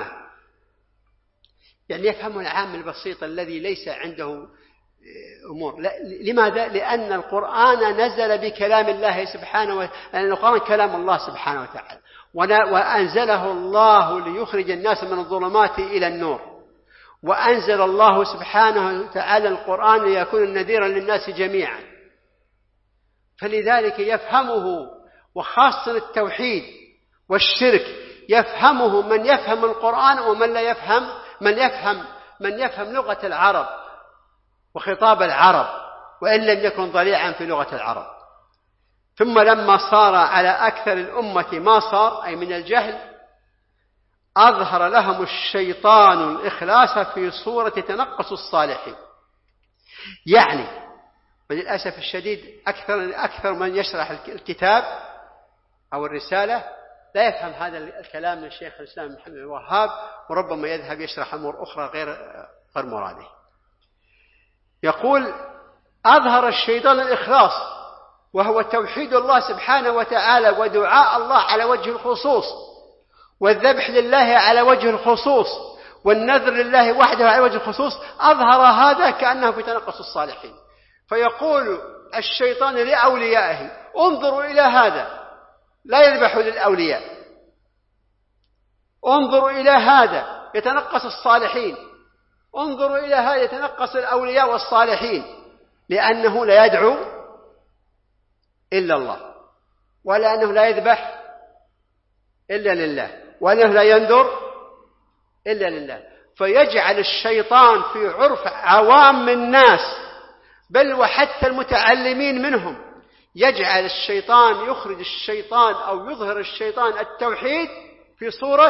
يعني يفهمه العام البسيط الذي ليس عنده أمور. لماذا؟ لأن القرآن نزل بكلام الله سبحانه وتعالى، لأن القرآن كلام الله سبحانه وتعالى، وأنزله الله ليخرج الناس من الظلمات إلى النور، وأنزل الله سبحانه وتعالى القرآن ليكون نذيرا للناس جميعا، فلذلك يفهمه، وخاصة التوحيد والشرك يفهمه من يفهم القرآن ومن لا يفهم، من يفهم من يفهم لغة العرب وخطاب العرب وإن لم يكن ضليعا في لغة العرب. ثم لما صار على أكثر الأمة ما صار، أي من الجهل، أظهر لهم الشيطان الإخلاص في صورة تنقص الصالحين. يعني وللأسف الشديد أكثر أكثر من يشرح الكتاب أو الرسالة لا يفهم هذا الكلام من شيخ الإسلام محمد بن الوهاب، وربما يذهب يشرح أمور أخرى غير غير مراده. يقول أظهر الشيطان الإخلاص، وهو توحيد الله سبحانه وتعالى ودعاء الله على وجه الخصوص، والذبح لله على وجه الخصوص، والنذر لله وحده على وجه الخصوص. أظهر هذا كأنه في تنقص الصالحين، فيقول الشيطان لأوليائه انظروا إلى هذا لا يذبح للأولياء، انظروا إلى هذا يتنقص الصالحين، انظروا إلى هذا يتنقص الأولياء والصالحين، لأنه لا يدعو إلا الله، ولا أنه لا يذبح إلا لله، وأنه لا ينذر إلا لله. فيجعل الشيطان في عرف عوام الناس، بل وحتى المتعلمين منهم، يجعل الشيطان يخرج الشيطان أو يظهر الشيطان التوحيد في صورة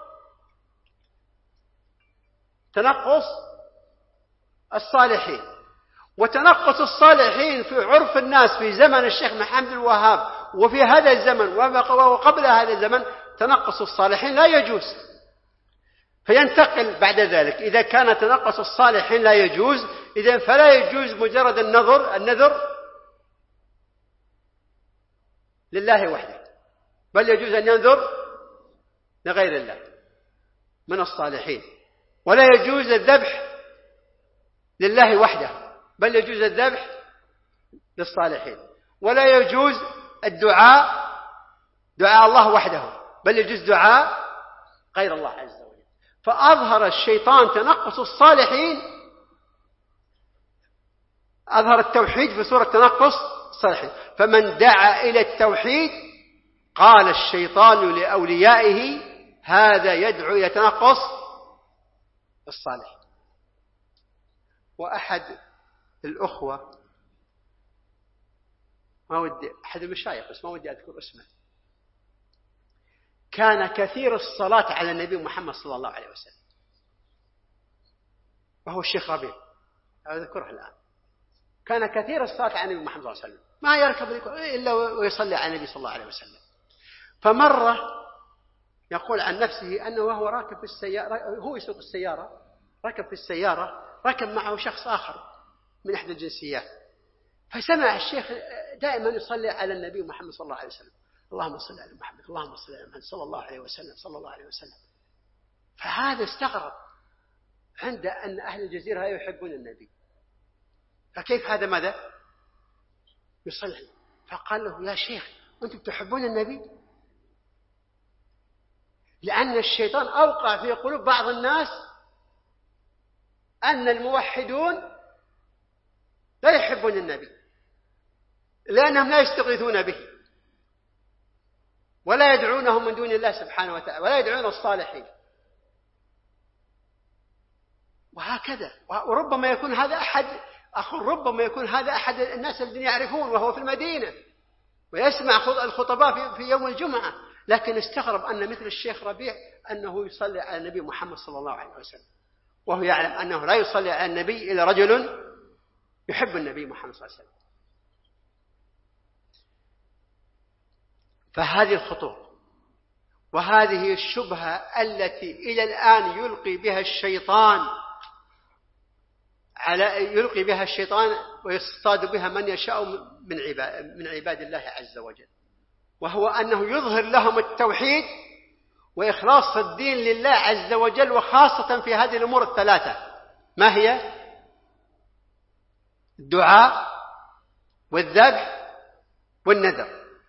تنقص الصالحين. وتنقص الصالحين في عرف الناس في زمن الشيخ محمد الوهاب وفي هذا الزمن وقبل هذا الزمن، تنقص الصالحين لا يجوز. فينتقل بعد ذلك، إذا كان تنقص الصالحين لا يجوز، إذن فلا يجوز مجرد النذر النذر لله وحده، بل يجوز أن ينذر لغير الله من الصالحين، ولا يجوز الذبح لله وحده، بل يجوز الذبح للصالحين، ولا يجوز الدعاء دعاء الله وحده، بل يجوز دعاء غير الله عز وجل. فأظهر الشيطان تنقص الصالحين، أظهر التوحيد في صورة تنقص الصالحين. فمن دعا إلى التوحيد قال الشيطان لأوليائه هذا يدعو إلى تنقص الصالحين. وأحد الأخوة، ما ودي أحد المشايخ بس ما ودي أذكر اسمه، كان كثير الصلاة على النبي محمد صلى الله عليه وسلم، وهو الشيخ ربيع أذكره الآن. كان كثير الصلاة على النبي محمد صلى الله عليه وسلم، ما يركب إلا ويصلي على النبي صلى الله عليه وسلم. فمرة يقول عن نفسه أنه وهو راكب في السيارة، هو يسوق السيارة، ركب في السيارة، ركب معه شخص آخر من إحدى الجنسيات، فسمع الشيخ دائما يصلي على النبي محمد صلى الله عليه وسلم، اللهم صل على محمد، اللهم صل على محمد صلى الله عليه وسلم صلى الله عليه وسلم. فهذا استغرب عند أن أهل الجزيرة لا يحبون النبي، فكيف هذا ماذا يصلي؟ فقال له يا شيخ أنتم تحبون النبي؟ لأن الشيطان أوقع في قلوب بعض الناس أن الموحدون لا يحبون النبي، لأنهم لا يستغيثون به ولا يدعونهم من دون الله سبحانه وتعالى ولا يدعون الصالحين، وهكذا. وربما يكون هذا أحد أخو ربما يكون هذا أحد الناس الذين يعرفون وهو في المدينة ويسمع الخطباء في يوم الجمعة، لكن استغرب أن مثل الشيخ ربيع أنه يصلي على النبي محمد صلى الله عليه وسلم، وهو يعلم أنه لا يصلي على النبي إلا رجل يحب النبي محمد صلى الله عليه وسلم. فهذه الخطوة وهذه الشبهة التي إلى الآن يلقي بها الشيطان على يلقي بها الشيطان ويصطاد بها من يشاء من عباد من عباد الله عز وجل، وهو أنه يظهر لهم التوحيد وإخلاص الدين لله عز وجل، وخاصة في هذه الأمور الثلاثة. ما هي؟ الدعاء والذبح والنذر.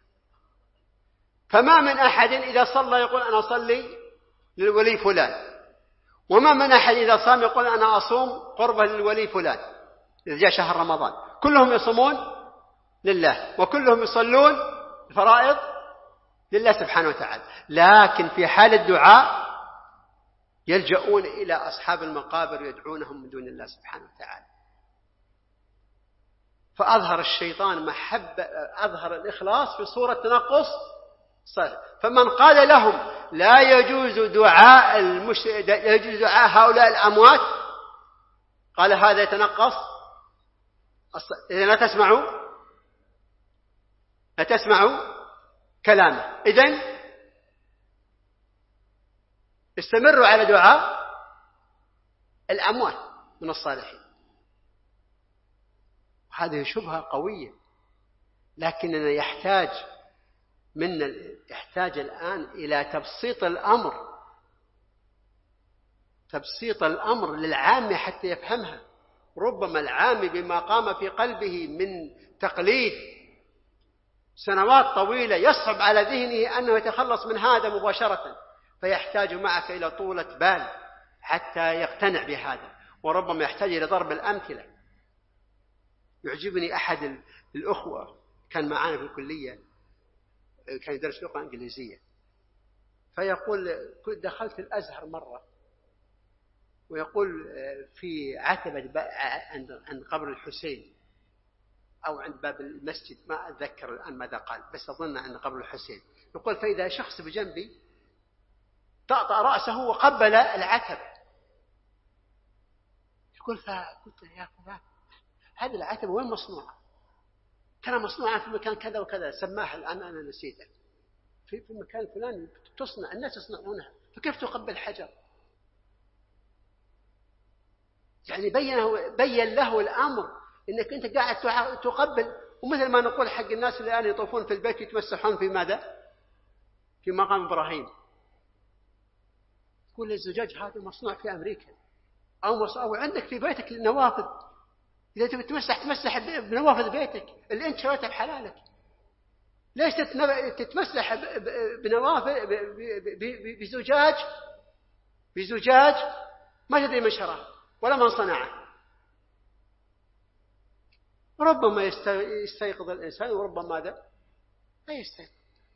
فما من أحد إذا صلى يقول أنا أصلي للولي فلان، وما من أحد إذا صام يقول أنا أصوم قربة للولي فلان إذا جاء شهر رمضان. كلهم يصومون لله، وكلهم يصلون الفرائض لله سبحانه وتعالى، لكن في حال الدعاء يلجؤون إلى أصحاب المقابر يدعونهم من دون الله سبحانه وتعالى. فأظهر الشيطان محبة، أظهر الإخلاص في صورة تنقص صالح. فمن قال لهم لا يجوز دعاء المش... لا يجوز دعاء هؤلاء الأموات، قال هذا يتنقص. إذا لا تسمعوا لا تسمعوا كلامه، إذن استمروا على دعاء الأموات من الصالحين. هذه شبهة قوية، لكننا يحتاج منا يحتاج الآن إلى تبسيط الأمر تبسيط الأمر للعام حتى يفهمها. ربما العام بما قام في قلبه من تقليد سنوات طويلة يصعب على ذهنه أنه يتخلص من هذا مباشرة، فيحتاج معك إلى طولة بال حتى يقتنع بهذا، وربما يحتاج إلى ضرب الأمثلة. يعجبني أحد الأخوة كان معنا في الكلية، كان يدرس لغة إنجليزية، فيقول كنت دخلت الأزهر مرة، ويقول في عتبة عند قبر الحسين أو عند باب المسجد، ما أتذكر الآن ماذا قال، بس أظن عند قبر الحسين، يقول فإذا شخص بجنبي طأطأ رأسه وقبل العتبة. يقول فقلت يا فلان هذه العتبة وين مصنوعة؟ كان مصنوعا في مكان كذا وكذا، سماها الآن أنا نسيته، في في المكان الفلاني تصنع، الناس يصنعونها، فكيف تقبل حجر؟ يعني بينه بين له الأمر إنك أنت قاعد تقبل. ومثل ما نقول حق الناس اللي الآن يطوفون في البيت يتمسحون في ماذا؟ في مقام إبراهيم. يقول الزجاج هذا مصنوع في أمريكا، أو أو عندك في بيتك النوافذ، إذا تبي تمسح تمسح بنوافذ بيتك اللي أنت شريتها بحلالك. ليش تتمسح بنوافذ بزجاج بزجاج ما تدري من شراه ولا من صنعه؟ ربما يستيقظ الإنسان وربما ماذا لا يستيقظ،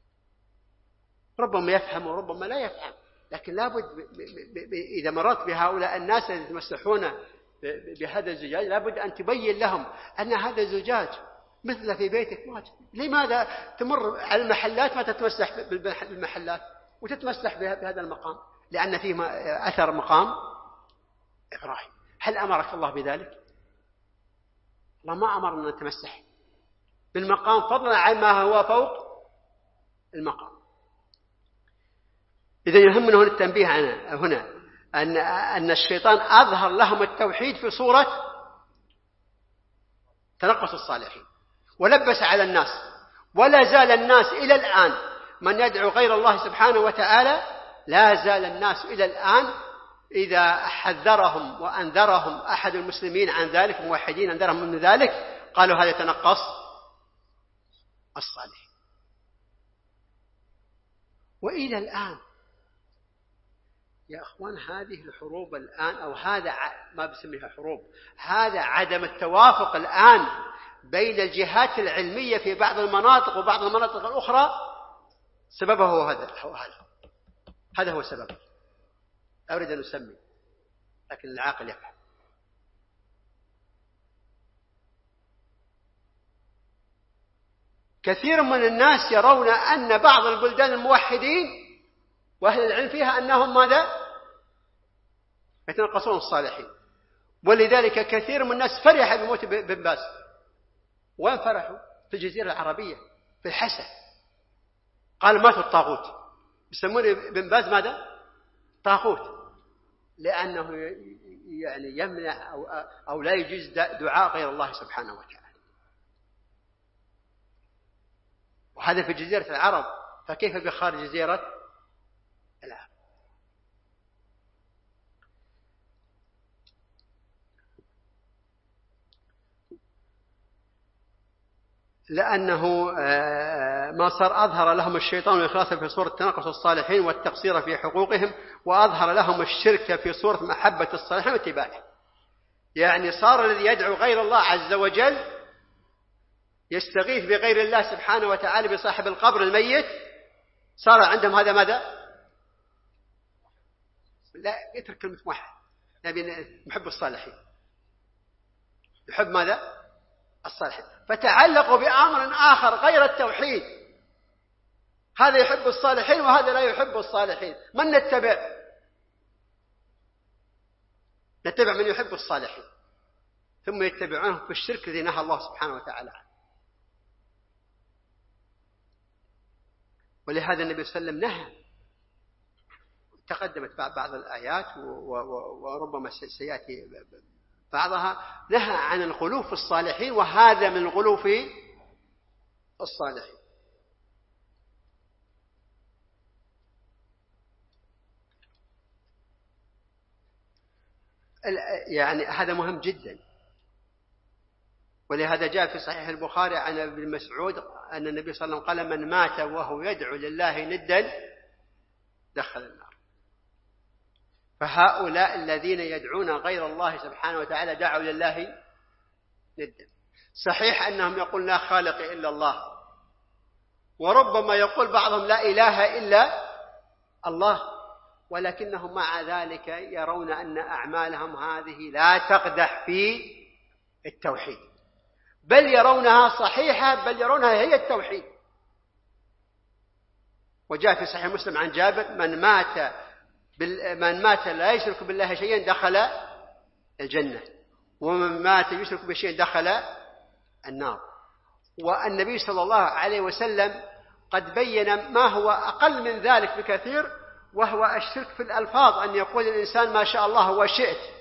ربما يفهم وربما لا يفهم. لكن لابد إذا مررت بهؤلاء الناس الذين يتمسحون بهذا الزجاج لابد أن تبين لهم أن هذا الزجاج مثل في بيتك واجب. لماذا تمر على المحلات ما تتمسح بالمحلات وتتمسح بهذا المقام؟ لأن فيه أثر مقام إبراهيم. هل أمرك الله بذلك؟ الله ما أمرنا أن نتمسح بالمقام فضلا عن ما هو فوق المقام. إذا يهمنا هنا التنبيه هنا أن أن الشيطان أظهر لهم التوحيد في صورة تنقص الصالحين ولبس على الناس، ولا زال الناس إلى الآن من يدعو غير الله سبحانه وتعالى، لا زال الناس إلى الآن إذا حذرهم وأنذرهم أحد المسلمين عن ذلك، موحدين أنذرهم من ذلك، قالوا هذا يتنقص الصالحين. وإلى الآن يا أخوان هذه الحروب الآن، أو هذا ما بسميها حروب، هذا عدم التوافق الآن بين الجهات العلمية في بعض المناطق وبعض المناطق الأخرى، سببه هو هذا هو هذا هذا هو سببه. أريد أن أسمي لكن العاقل يفهم. كثير من الناس يرون أن بعض البلدان الموحدين وأهل العلم فيها أنهم ماذا؟ يتنقصون الصالحين. ولذلك كثير من الناس فرح بموت بن باز. وين فرحوا؟ في الجزيرة العربية في الحسا، قال مات الطاغوت. يسمون بن باز ماذا؟ طاغوت، لأنه يعني يمنع أو, أو لا يجوز دعاء غير الله سبحانه وتعالى. وهذا في جزيرة العرب، فكيف بخارج جزيرة العرب؟ لأنه ما صار أظهر لهم الشيطان الإخلاص في صورة تناقص الصالحين والتقصير في حقوقهم، وأظهر لهم الشرك في صورة محبة الصالحين واتباعهم. يعني صار الذي يدعو غير الله عز وجل يستغيث بغير الله سبحانه وتعالى بصاحب القبر الميت، صار عندهم هذا ماذا؟ لا يترك كلمة واحد، نبي محب الصالحين، يحب ماذا؟ الصالحين، فتعلقوا بأمر آخر غير التوحيد. هذا يحب الصالحين وهذا لا يحب الصالحين، من نتبع؟ نتبع من يحب الصالحين، ثم يتبعونه في الشرك الذي نهى الله سبحانه وتعالى عنه. ولهذا النبي صلى الله عليه وسلم نهى، تقدمت بعض الآيات وربما سيأتي بعضها، نهى عن الغلو في الصالحين، وهذا من الغلو في الصالحين. يعني هذا مهم جدا. ولهذا جاء في صحيح البخاري عن ابن مسعود أن النبي صلى الله عليه وسلم قال: من مات وهو يدعو لله ندا دخل النار. فهؤلاء الذين يدعون غير الله سبحانه وتعالى دعوا لله ندا. صحيح أنهم يقول لا خالق إلا الله، وربما يقول بعضهم لا إله إلا الله، ولكنهم مع ذلك يرون أن أعمالهم هذه لا تقدح في التوحيد، بل يرونها صحيحة، بل يرونها هي التوحيد. وجاء في صحيح مسلم عن جابر: من مات من مات لا يشرك بالله شيئا دخل الجنة، ومن مات يشرك بشيء دخل النار. والنبي صلى الله عليه وسلم قد بين ما هو أقل من ذلك بكثير، وهو الشرك في الألفاظ، أن يقول الإنسان ما شاء الله وشئت.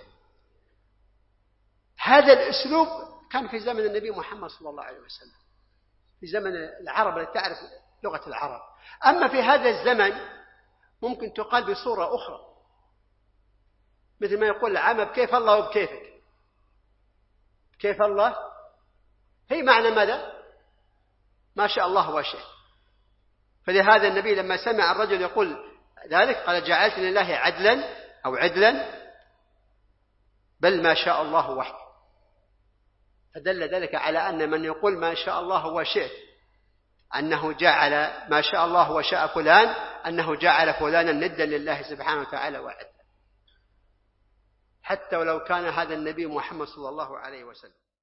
هذا الأسلوب كان في زمن النبي محمد صلى الله عليه وسلم، في زمن العرب التي تعرف لغة العرب. أما في هذا الزمن ممكن تقال بصورة أخرى، مثل ما يقول العامة: بكيف الله وبكيفك. كيف الله هي معنى ماذا؟ ما شاء الله وشئت. فلهذا النبي لما سمع الرجل يقول ذلك قال: جعلت لله عدلا أو عدلا، بل ما شاء الله وحده. فدل ذلك على أن من يقول ما شاء الله وشئت أنه جعل ما شاء الله وشاء فلان، أنه جعل فلانا ندا لله سبحانه وتعالى وعدا، حتى ولو كان هذا النبي محمد صلى الله عليه وسلم.